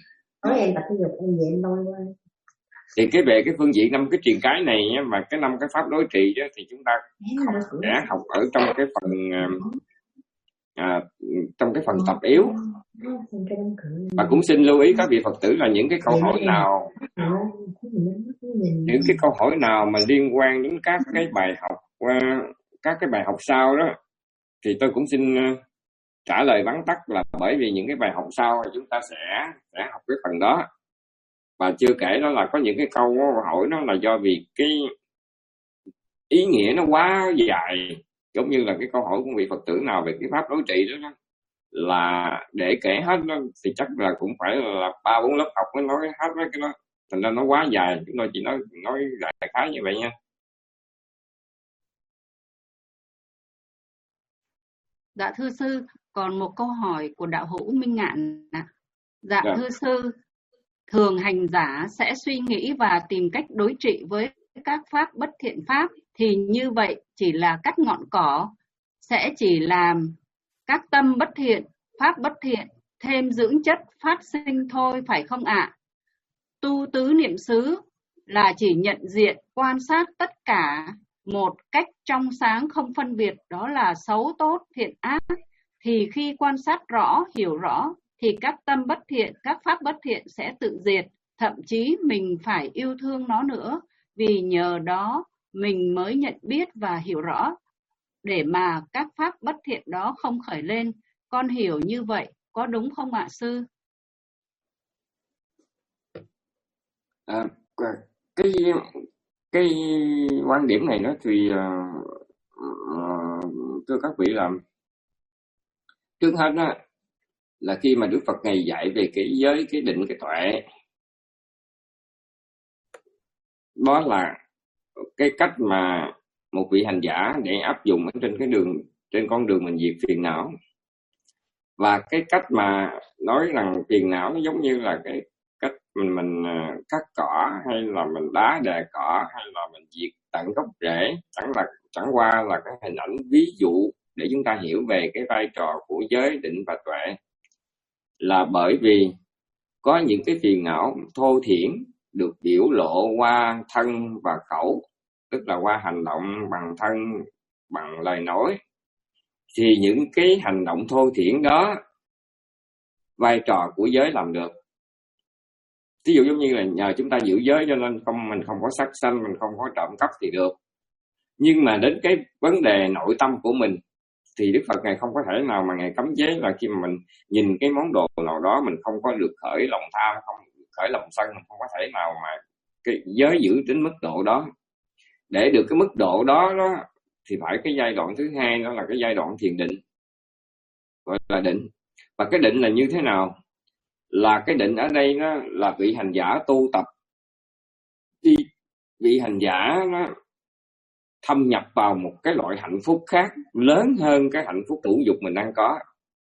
Thì cái về cái phương diện năm cái truyền cái này và cái năm cái pháp đối trị đó, thì chúng ta học, sẽ học ở trong cái phần à, trong cái phần tập yếu. Và cũng xin lưu ý các vị Phật tử là những cái câu hỏi nào những cái câu hỏi nào mà liên quan đến các cái bài học các cái bài học sau đó thì tôi cũng xin trả lời vắn tắt, là bởi vì những cái bài học sau chúng ta sẽ sẽ học cái phần đó. Và chưa kể đó là có những cái câu hỏi đó là do vì cái ý nghĩa nó quá dài, giống như là cái câu hỏi của vị Phật tử nào về cái pháp đối trị đó, đó là để kể hết đó, thì chắc là cũng phải là ba bốn lớp học mới nói hết mấy cái đó, thành ra nó quá dài. Chúng tôi chỉ nói nói đại khái như vậy nha. Dạ thưa sư, còn một câu hỏi của đạo hữu Minh Ngạn ạ. Dạ Dạ. thưa sư, thường hành giả sẽ suy nghĩ và tìm cách đối trị với các pháp bất thiện pháp, thì như vậy chỉ là cắt ngọn cỏ, sẽ chỉ làm các tâm bất thiện, pháp bất thiện thêm dưỡng chất phát sinh thôi, phải không ạ? Tu tứ niệm xứ là chỉ nhận diện, quan sát tất cả một cách trong sáng không phân biệt, đó là xấu tốt, thiện ác. Thì khi quan sát rõ, hiểu rõ, thì các tâm bất thiện, các pháp bất thiện sẽ tự diệt. Thậm chí mình phải yêu thương nó nữa, vì nhờ đó mình mới nhận biết và hiểu rõ, để mà các pháp bất thiện đó không khởi lên. Con hiểu như vậy, có đúng không ạ sư? À, cái cái quan điểm này nó thì uh, uh, thưa các vị, làm trước hết đó, là khi mà Đức Phật ngày dạy về cái giới, cái định, cái tuệ, đó là cái cách mà một vị hành giả để áp dụng ở trên cái đường, trên con đường mình diệt phiền não. Và cái cách mà nói rằng phiền não nó giống như là cái cách mình mình cắt cỏ, hay là mình đá đè cỏ, hay là mình diệt tận gốc rễ, chẳng là chẳng qua là cái hình ảnh ví dụ để chúng ta hiểu về cái vai trò của giới, định và tuệ. Là bởi vì có những cái phiền não thô thiển được biểu lộ qua thân và khẩu, tức là qua hành động bằng thân, bằng lời nói, thì những cái hành động thô thiển đó vai trò của giới làm được. Ví dụ giống như là nhờ chúng ta giữ giới cho nên không mình không có sát sanh, mình không có trộm cắp thì được. Nhưng mà đến cái vấn đề nội tâm của mình thì Đức Phật Ngài không có thể nào mà Ngài cấm chế là khi mà mình nhìn cái món đồ nào đó mình không có được khởi lòng tham, không khởi lòng sân, mình không có thể nào mà cái giới giữ đến mức độ đó. Để được cái mức độ đó, đó thì phải cái giai đoạn thứ hai, đó là cái giai đoạn thiền định, gọi là định. Và cái định là như thế nào? Là cái định ở đây nó là vị hành giả tu tập, thì vị hành giả nó thâm nhập vào một cái loại hạnh phúc khác, lớn hơn cái hạnh phúc ngũ dục mình đang có.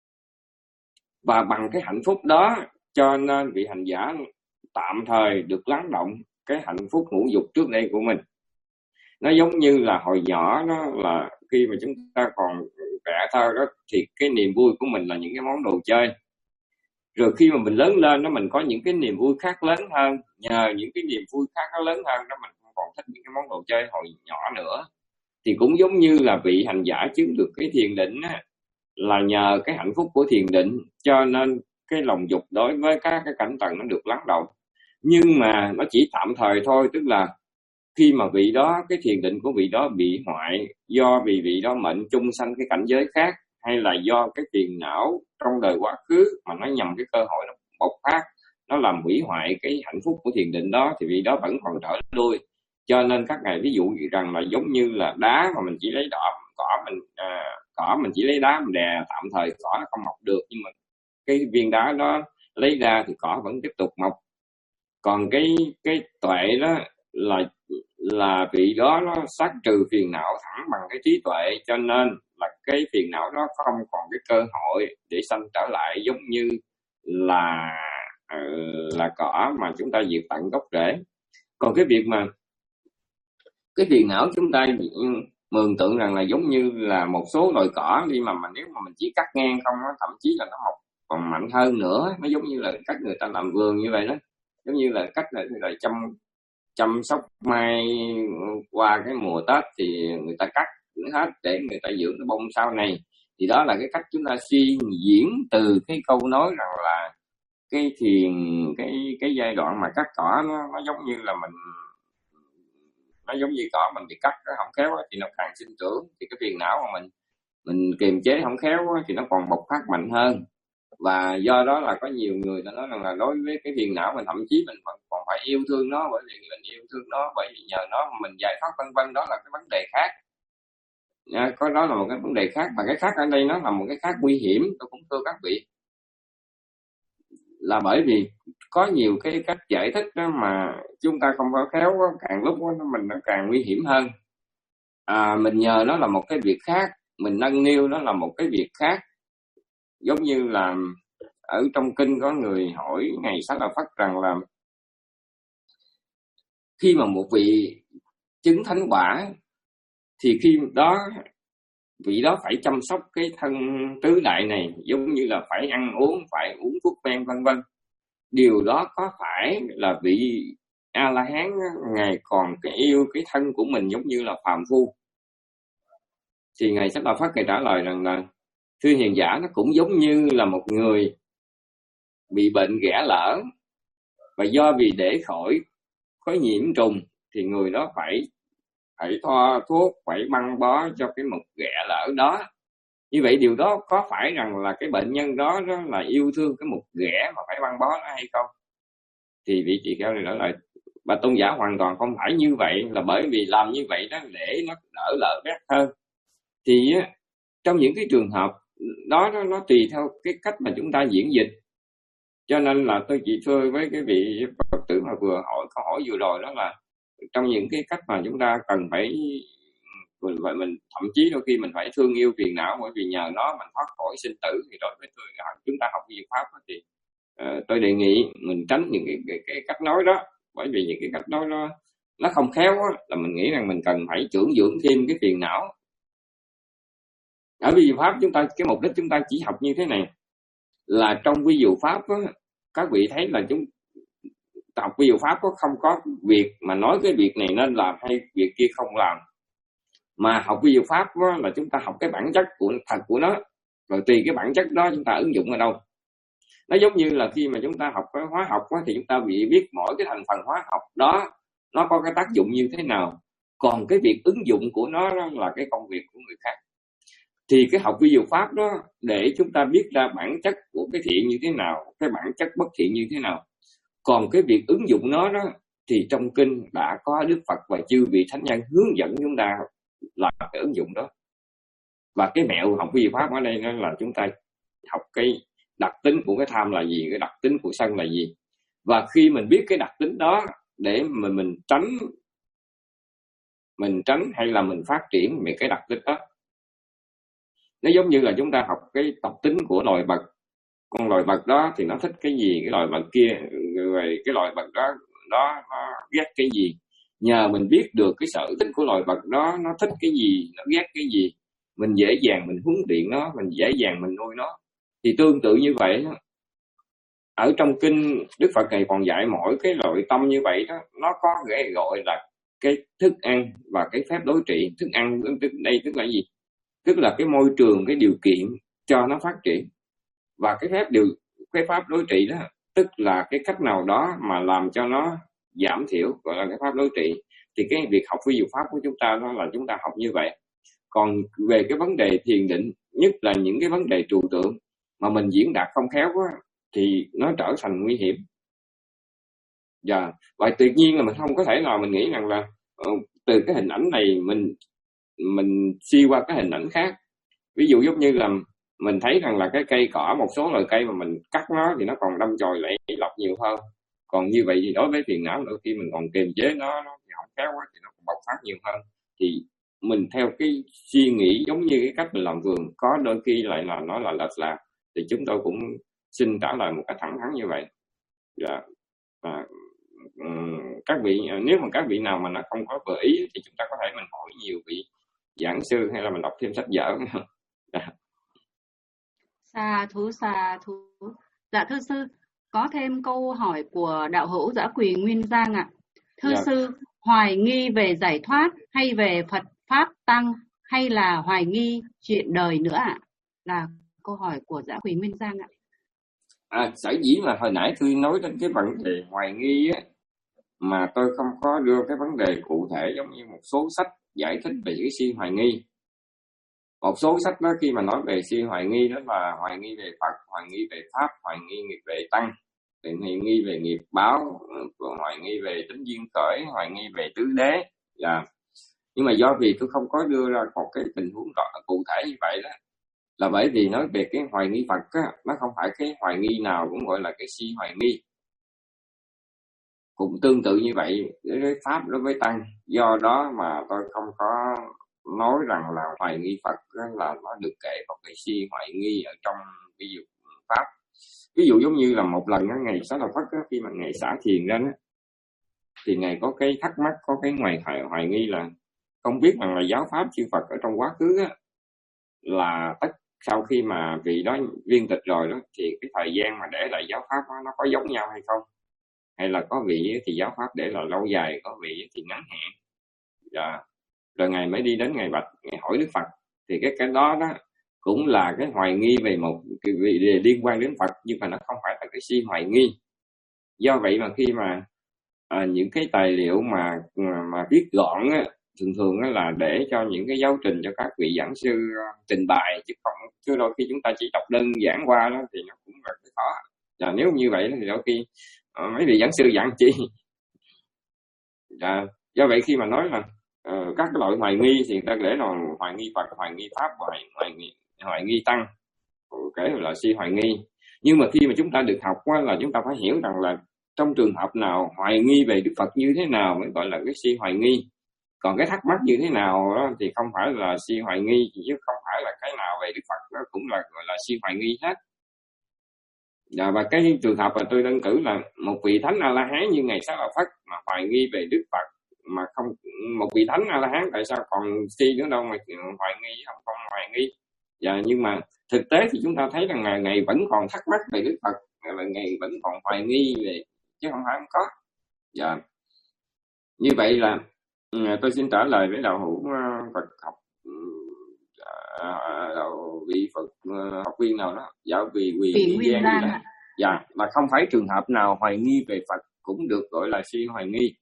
Và bằng cái hạnh phúc đó cho nên vị hành giả tạm thời được lắng động cái hạnh phúc ngũ dục trước đây của mình. Nó giống như là hồi nhỏ, nó là khi mà chúng ta còn trẻ thơ đó, thì cái niềm vui của mình là những cái món đồ chơi. Rồi khi mà mình lớn lên đó, mình có những cái niềm vui khác lớn hơn. Nhờ những cái niềm vui khác nó lớn hơn đó, mình không còn thích những cái món đồ chơi hồi nhỏ nữa. Thì cũng giống như là vị hành giả chứng được cái thiền định á, là nhờ cái hạnh phúc của thiền định cho nên cái lòng dục đối với các cái cảnh tầng nó được lắng động. Nhưng mà nó chỉ tạm thời thôi, tức là khi mà vị đó, cái thiền định của vị đó bị hoại do vì vị đó mệnh chung sanh cái cảnh giới khác, hay là do cái phiền não trong đời quá khứ mà nó nhằm cái cơ hội nó bộc phát, nó làm hủy hoại cái hạnh phúc của thiền định đó, thì vị đó vẫn còn trở lui. Cho nên các ngài ví dụ rằng là giống như là đá mà mình chỉ lấy đỏ cỏ mình à, cỏ mình chỉ lấy đá mình đè tạm thời, cỏ nó không mọc được, nhưng mà cái viên đá đó lấy ra thì cỏ vẫn tiếp tục mọc. Còn cái cái tuệ đó là là vị đó nó sát trừ phiền não thẳng bằng cái trí tuệ, cho nên là cái phiền não đó không còn cái cơ hội để sanh trở lại, giống như là là cỏ mà chúng ta diệt tận gốc rễ. Còn cái việc mà cái phiền não chúng ta mường tượng rằng là giống như là một số loài cỏ đi, mà, mà nếu mà mình chỉ cắt ngang không, nó thậm chí là nó mọc còn mạnh hơn nữa. Nó giống như là cách người ta làm vườn như vậy đó, giống như là cách là, là chăm chăm sóc mai qua cái mùa Tết thì người ta cắt hết để người ta dưỡng cái bông sau này. Thì đó là cái cách chúng ta suy diễn từ cái câu nói rằng là cái thiền, cái cái giai đoạn mà cắt cỏ nó, nó giống như là mình nó giống như cỏ mình bị cắt nó không khéo thì nó càng sinh trưởng, thì cái phiền não mà mình mình kiềm chế không khéo thì nó còn bộc phát mạnh hơn. Và do đó là có nhiều người ta nói rằng là đối với cái phiền não mình thậm chí mình còn phải yêu thương nó, bởi vì mình yêu thương nó, bởi vì nhờ nó mình giải thoát vân vân. Đó là cái vấn đề khác. À, có đó là một cái vấn đề khác, và cái khác ở đây nó là một cái khác nguy hiểm. Tôi cũng thưa các vị là bởi vì có nhiều cái cách giải thích đó mà chúng ta không có khéo, càng lúc đó, mình nó càng nguy hiểm hơn. À, mình nhờ nó là một cái việc khác, mình nâng niu nó là một cái việc khác. Giống như là ở trong kinh có người hỏi Ngài Xá Lợi Phất rằng là khi mà một vị chứng thánh quả thì khi đó vị đó phải chăm sóc cái thân tứ đại này, giống như là phải ăn uống, phải uống thuốc men vân vân. Điều đó có phải là vị A La Hán Ngài còn cái yêu cái thân của mình giống như là phàm phu? Thì Ngài Xá Lợi Phất Ngài trả lời rằng là thưa hiền giả, nó cũng giống như là một người bị bệnh ghẻ lở, và do vì để khỏi có nhiễm trùng thì người đó phải phải thoa thuốc, phải băng bó cho cái mụn ghẻ lở đó. Như vậy điều đó có phải rằng là cái bệnh nhân đó, đó là yêu thương cái mụn ghẻ mà phải băng bó nó hay không? Thì vị tỳ kheo này nói lại, bà tôn giả hoàn toàn không phải như vậy, là bởi vì làm như vậy đó để nó đỡ lỡ bét hơn. Thì trong những cái trường hợp đó nó, nó tùy theo cái cách mà chúng ta diễn dịch. Cho nên là tôi chỉ thưa với cái vị Phật tử mà vừa hỏi câu hỏi vừa rồi, đó là trong những cái cách mà chúng ta cần phải mình, mình thậm chí đôi khi mình phải thương yêu phiền não, bởi vì nhờ nó mình thoát khỏi sinh tử. Thì đối với tôi, chúng ta học Phật pháp thì uh, tôi đề nghị mình tránh những cái, cái, cái cách nói đó, bởi vì những cái cách nói đó nó không khéo đó, là mình nghĩ rằng mình cần phải trưởng dưỡng thêm cái phiền não. Ở ví dụ pháp chúng ta, cái mục đích chúng ta chỉ học như thế này, là trong ví dụ pháp đó, các vị thấy là chúng học ví dụ pháp có không có việc mà nói cái việc này nên làm hay việc kia không làm, mà học ví dụ pháp đó, là chúng ta học cái bản chất của thật của nó, rồi tùy cái bản chất đó chúng ta ứng dụng ở đâu. Nó giống như là khi mà chúng ta học cái hóa học đó, thì chúng ta bị biết mỗi cái thành phần hóa học đó nó có cái tác dụng như thế nào, còn cái việc ứng dụng của nó là cái công việc của người khác. Thì cái học vi diệu pháp đó để chúng ta biết ra bản chất của cái thiện như thế nào, cái bản chất bất thiện như thế nào. Còn cái việc ứng dụng nó đó thì trong kinh đã có Đức Phật và chư vị thánh nhân hướng dẫn chúng ta làm cái ứng dụng đó. Và cái mẹo học vi diệu pháp ở đây nó là chúng ta học cái đặc tính của cái tham là gì, cái đặc tính của sân là gì. Và khi mình biết cái đặc tính đó để mà mình tránh mình tránh hay là mình phát triển về cái đặc tính đó. Nó giống như là chúng ta học cái tập tính của loài vật. Con loài vật đó thì nó thích cái gì, cái loài vật kia, rồi cái loài vật đó đó nó ghét cái gì. Nhờ mình biết được cái sở thích của loài vật đó, nó thích cái gì, nó ghét cái gì, mình dễ dàng mình huấn luyện nó, mình dễ dàng mình nuôi nó. Thì tương tự như vậy, ở trong kinh Đức Phật này còn dạy mỗi cái loại tâm như vậy đó, nó có cái gọi là cái thức ăn và cái phép đối trị. Thức ăn tức đây tức là gì? Tức là cái môi trường, cái điều kiện cho nó phát triển. Và cái phép điều cái pháp đối trị đó tức là cái cách nào đó mà làm cho nó giảm thiểu, gọi là cái pháp đối trị. Thì cái việc học vi diệu pháp của chúng ta đó là chúng ta học như vậy. Còn về cái vấn đề thiền định, nhất là những cái vấn đề trừu tượng mà mình diễn đạt không khéo quá, thì nó trở thành nguy hiểm. Dạ, và tự nhiên là mình không có thể nào mình nghĩ rằng là uh, từ cái hình ảnh này mình mình suy qua cái hình ảnh khác. Ví dụ giống như là mình thấy rằng là cái cây cỏ, một số loại cây mà mình cắt nó thì nó còn đâm chồi lẫy lọc nhiều hơn. Còn như vậy thì đối với phiền não, đôi khi mình còn kiềm chế nó, nó thì không khéo quá thì nó còn bộc phát nhiều hơn. Thì mình theo cái suy nghĩ giống như cái cách mình làm vườn, có đôi khi lại là nó là lệch lạc. Thì chúng tôi cũng xin trả lời một cách thẳng thắn như vậy. Dạ. Và um, các vị, nếu mà các vị nào mà nó không có vừa ý thì chúng ta có thể mình hỏi nhiều vị giảng sư hay là mình đọc thêm sách vở. Xà thú xà thú. Dạ thưa sư, có thêm câu hỏi của đạo hữu Dã Quỳ Nguyên Giang ạ. Thưa Dạ. sư, hoài nghi về giải thoát hay về Phật pháp tăng hay là hoài nghi chuyện đời nữa ạ? Là câu hỏi của Dã Quỳ Nguyên Giang ạ. À, sở dĩ mà hồi nãy tôi nói đến cái vấn đề hoài nghi á, mà tôi không có đưa cái vấn đề cụ thể giống như một số sách giải thích về cái si hoài nghi. Một số sách đó khi mà nói về si hoài nghi đó là hoài nghi về Phật, hoài nghi về Pháp, hoài nghi về Tăng, hoài nghi về nghiệp báo, hoài nghi về tính duyên khởi, hoài nghi về tứ đế. Yeah. Nhưng mà do vì tôi không có đưa ra một cái tình huống cụ thể như vậy đó, là bởi vì nói về cái hoài nghi Phật á, nó không phải cái hoài nghi nào cũng gọi là cái si hoài nghi. Cũng tương tự như vậy đối với Pháp, đối với Tăng. Do đó mà tôi không có nói rằng là hoài nghi Phật là nó được kể vào cái si hoài nghi ở trong ví dụ pháp. Ví dụ giống như là một lần đó, ngày Xá Lợi Phất đó, khi mà ngày xả thiền ra đó, thì ngài có cái thắc mắc, có cái ngoài hoài, hoài nghi là không biết rằng là giáo pháp chư Phật ở trong quá khứ á, là tất sau khi mà vị đó viên tịch rồi đó, thì cái thời gian mà để lại giáo pháp đó, nó có giống nhau hay không, hay là có vị thì giáo pháp để lại lâu dài, có vị thì ngắn hạn. Dạ. Rồi ngài mới đi đến ngài bạch, ngài hỏi Đức Phật. Thì cái cái đó đó cũng là cái hoài nghi về một cái về liên quan đến Phật, nhưng mà nó không phải là cái si hoài nghi. Do vậy mà khi mà à, những cái tài liệu mà mà viết gọn á, thường thường á, là để cho những cái giáo trình cho các vị giảng sư trình bày, chứ còn chứ đôi khi chúng ta chỉ đọc đơn giản qua đó thì nó cũng là cái khó. Và nếu như vậy thì đôi khi uh, mấy vị giảng sư giảng chi. Và do vậy khi mà nói là uh, các cái loại hoài nghi thì ta để là hoài nghi Phật, hoài nghi pháp, hoài hoài nghi hoài nghi tăng, kể là si hoài nghi. Nhưng mà khi mà chúng ta được học qua là chúng ta phải hiểu rằng là trong trường hợp nào hoài nghi về Đức Phật như thế nào mới gọi là cái si hoài nghi, còn cái thắc mắc như thế nào đó thì không phải là si hoài nghi, chứ không phải là cái nào về Đức Phật nó cũng là gọi là si hoài nghi hết. Và, và cái trường hợp mà tôi đơn cử là một vị thánh A La Hán như ngày Xá Lợi Phất mà hoài nghi về Đức Phật, mà không một vị thánh A La Hán tại sao còn si nữa đâu mà hoài nghi, không không hoài nghi. Và nhưng mà thực tế thì chúng ta thấy rằng là ngày vẫn còn thắc mắc về Đức Phật, là ngày vẫn còn hoài nghi về, chứ không phải không có. Dạ. Như vậy là tôi xin trả lời với đạo hữu Phật học, đạo vị Phật học viên nào đó, giáo vì vì Nguyên Giang gì đó. Dạ, là không phải trường hợp nào hoài nghi về Phật cũng được gọi là si hoài nghi.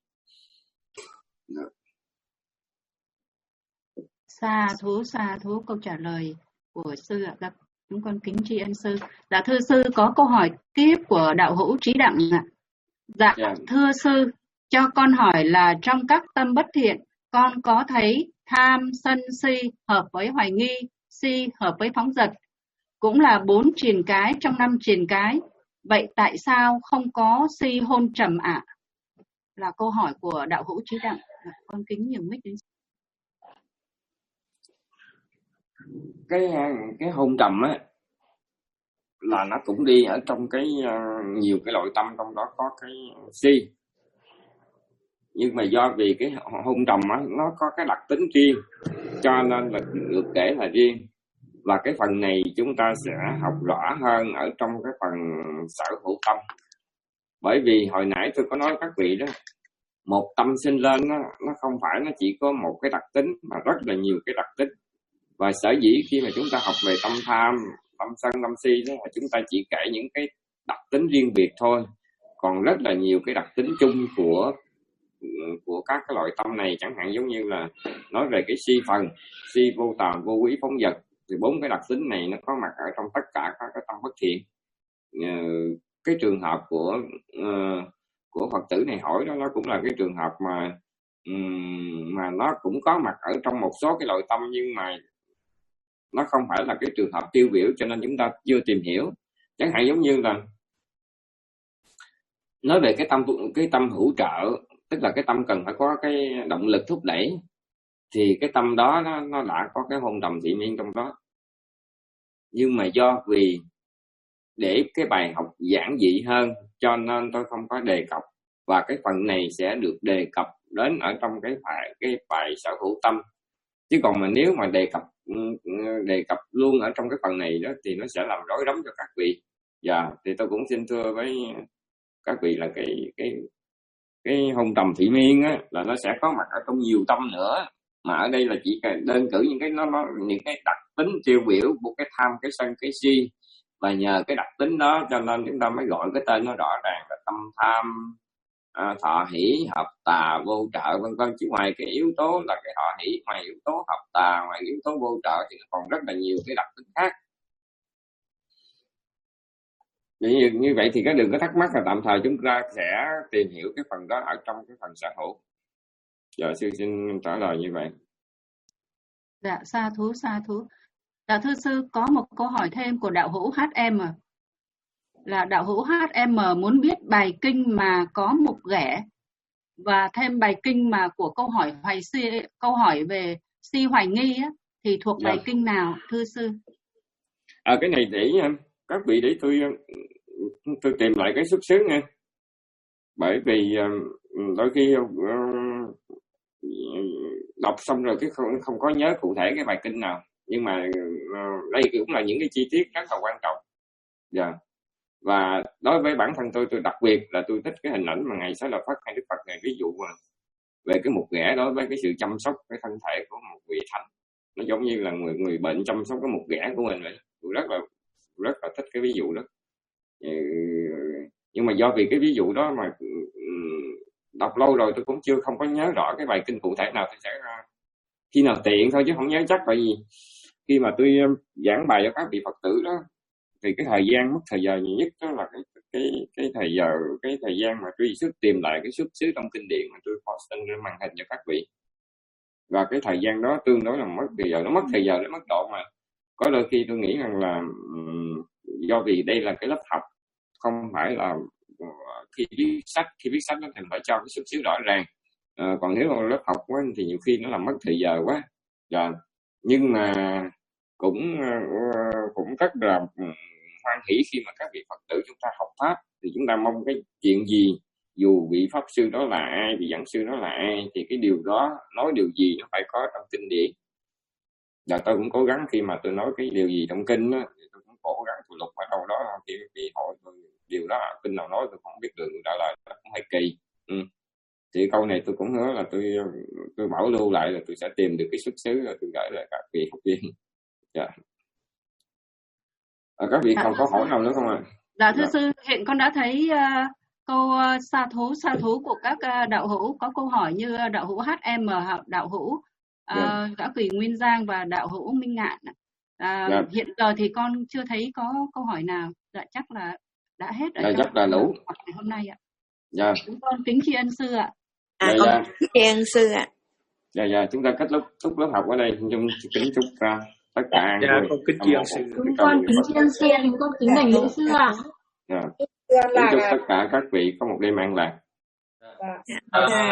Sa thú, sa thú câu trả lời của sư ạ. Dạ, chúng con kính tri ân sư. Dạ thưa sư, có câu hỏi tiếp của đạo hữu Trí Đặng ạ. Dạ, dạ thưa sư, cho con hỏi là trong các tâm bất thiện, con có thấy tham, sân, si hợp với hoài nghi, si hợp với phóng dật, cũng là bốn triền cái trong năm triền cái. Vậy tại sao không có si hôn trầm ạ? À? Là câu hỏi của đạo hữu Trí Đặng. Con kính nhiều mic đến. Cái cái hôn trầm á là nó cũng đi ở trong cái uh, nhiều cái loại tâm, trong đó có cái si. Nhưng mà do vì cái hôn trầm á nó có cái đặc tính riêng, cho nên là được kể là riêng. Và cái phần này chúng ta sẽ học rõ hơn ở trong cái phần sở hữu tâm. Bởi vì hồi nãy tôi có nói các vị đó, một tâm sinh lên nó, nó không phải nó chỉ có một cái đặc tính, mà rất là nhiều cái đặc tính. Và sở dĩ khi mà chúng ta học về tâm tham, tâm sân, tâm si đó, chúng ta chỉ kể những cái đặc tính riêng biệt thôi. Còn rất là nhiều cái đặc tính chung của của các cái loại tâm này, chẳng hạn giống như là nói về cái si phần, si vô tàm, vô quý, phóng dật, thì bốn cái đặc tính này nó có mặt ở trong tất cả các cái tâm bất thiện. Cái trường hợp của uh, của Phật tử này hỏi đó, nó cũng là cái trường hợp mà um, mà nó cũng có mặt ở trong một số cái loại tâm, nhưng mà nó không phải là cái trường hợp tiêu biểu, cho nên chúng ta chưa tìm hiểu. Chẳng hạn giống như là nói về cái tâm cái tâm hữu trợ, tức là cái tâm cần phải có cái động lực thúc đẩy, thì cái tâm đó nó, nó đã có cái hôn trầm thị miên trong đó. Nhưng mà do vì để cái bài học giản dị hơn, cho nên tôi không có đề cập, và cái phần này sẽ được đề cập đến ở trong cái bài cái bài sở hữu tâm. Chứ còn mà nếu mà đề cập đề cập luôn ở trong cái phần này đó thì nó sẽ làm rối rắm cho các vị. Dạ, thì tôi cũng xin thưa với các vị là cái cái cái hôn trầm thị miên á là nó sẽ có mặt ở trong nhiều tâm nữa, mà ở đây là chỉ đơn cử những cái nó, nó những cái đặc tính tiêu biểu của cái tham, cái sân, cái si, và nhờ cái đặc tính đó cho nên chúng ta mới gọi cái tên nó rõ ràng là tâm tham, à, thọ hỷ, hợp tà, vô trợ, vân vân. Chứ ngoài cái yếu tố là cái thọ hỷ, ngoài yếu tố hợp tà, ngoài yếu tố vô trợ thì còn rất là nhiều cái đặc tính khác. Như, như vậy thì cái đừng có thắc mắc, là tạm thời chúng ta sẽ tìm hiểu cái phần đó ở trong cái phần sở hữu. Giờ sư xin trả lời như vậy. Dạ, sa thú, sa thú. Dạ thưa sư, có một câu hỏi thêm của đạo hữu hát em. Là đạo hữu hát em muốn biết bài kinh mà có mục ghẻ và thêm bài kinh mà của câu hỏi hoài si, câu hỏi về Si Hoài Nghi á, thì thuộc Dạ. bài kinh nào thưa sư? À, cái này để uh, các vị để tôi uh, tôi tìm lại cái xuất xứ nha. Bởi vì uh, đôi khi uh, đọc xong rồi cái không không có nhớ cụ thể cái bài kinh nào, nhưng mà uh, đây cũng là những cái chi tiết rất là quan trọng. Dạ. Yeah. Và đối với bản thân tôi, tôi đặc biệt là tôi thích cái hình ảnh mà Ngài Xá Lợi Phất hay Đức Phật Ngài ví dụ về cái mục ghẻ đối với cái sự chăm sóc cái thân thể của một vị thánh. Nó giống như là người người bệnh chăm sóc cái mục ghẻ của mình vậy. Tôi rất là rất là thích cái ví dụ đó. Nhưng mà do vì cái ví dụ đó mà đọc lâu rồi tôi cũng chưa không có nhớ rõ cái bài kinh cụ thể nào, tôi sẽ khi nào tiện thôi chứ không nhớ chắc. Tại vì khi mà tôi giảng bài cho các vị Phật tử đó thì cái thời gian mất thời giờ nhiều nhất đó là cái cái cái thời giờ cái thời gian mà truy xuất tìm lại cái xuất xứ trong kinh điển mà tôi post lên màn hình cho các vị, và cái thời gian đó tương đối là mất thời giờ. Nó mất thời giờ đến mức độ mà có đôi khi tôi nghĩ rằng là um, do vì đây là cái lớp học, không phải là uh, khi viết sách khi viết sách nó thì phải cho cái xuất xứ rõ ràng. Uh, còn nếu mà lớp học quá, thì nhiều khi nó làm mất thời giờ quá. Dạ. Nhưng mà cũng uh, cũng rất là um, hoan hỷ khi mà các vị Phật tử chúng ta học pháp, thì chúng ta mong cái chuyện gì, dù vị pháp sư đó là ai, vị giảng sư đó là ai, thì cái điều đó nói điều gì nó phải có trong kinh điển. Và tôi cũng cố gắng khi mà tôi nói cái điều gì trong kinh đó, thì tôi cũng cố gắng tôi lục ở đâu đó khi bị hỏi tôi điều đó kinh nào nói tôi không biết được trả lời, nó cũng hơi kỳ. Ừ. Thì câu này tôi cũng hứa là tôi tôi bảo lưu lại, là tôi sẽ tìm được cái xuất xứ rồi tôi gửi lại các vị học viên. Dạ. À, các vị không có hỏi nào nữa không ạ? À? Dạ thưa dạ. sư, hiện con đã thấy uh, câu uh, sa thú sa thú của các uh, đạo hữu có câu hỏi như uh, đạo hữu hát em, đạo hữu uh, dạ. Gã Quỷ Nguyên Giang và đạo hữu Minh Ngạn. Uh, dạ. Hiện giờ thì con chưa thấy có câu hỏi nào. Dạ chắc là đã hết ở dạ, trong chắc là đủ ngày hôm nay ạ. Dạ. Chúng con kính tri ân sư ạ. À, dạ, con dạ. kính tri ân sư ạ. Dạ dạ, chúng ta kết thúc thúc lớp học ở đây. Chúng kính chúc uh, tất cả an dạ, vui. con kính tri ân sư. Chúng con kính tri ân sư, chúng con kính đảnh lễ sư ạ. Dạ. Kính chúc tất cả các vị có một đêm an lạc. Dạ.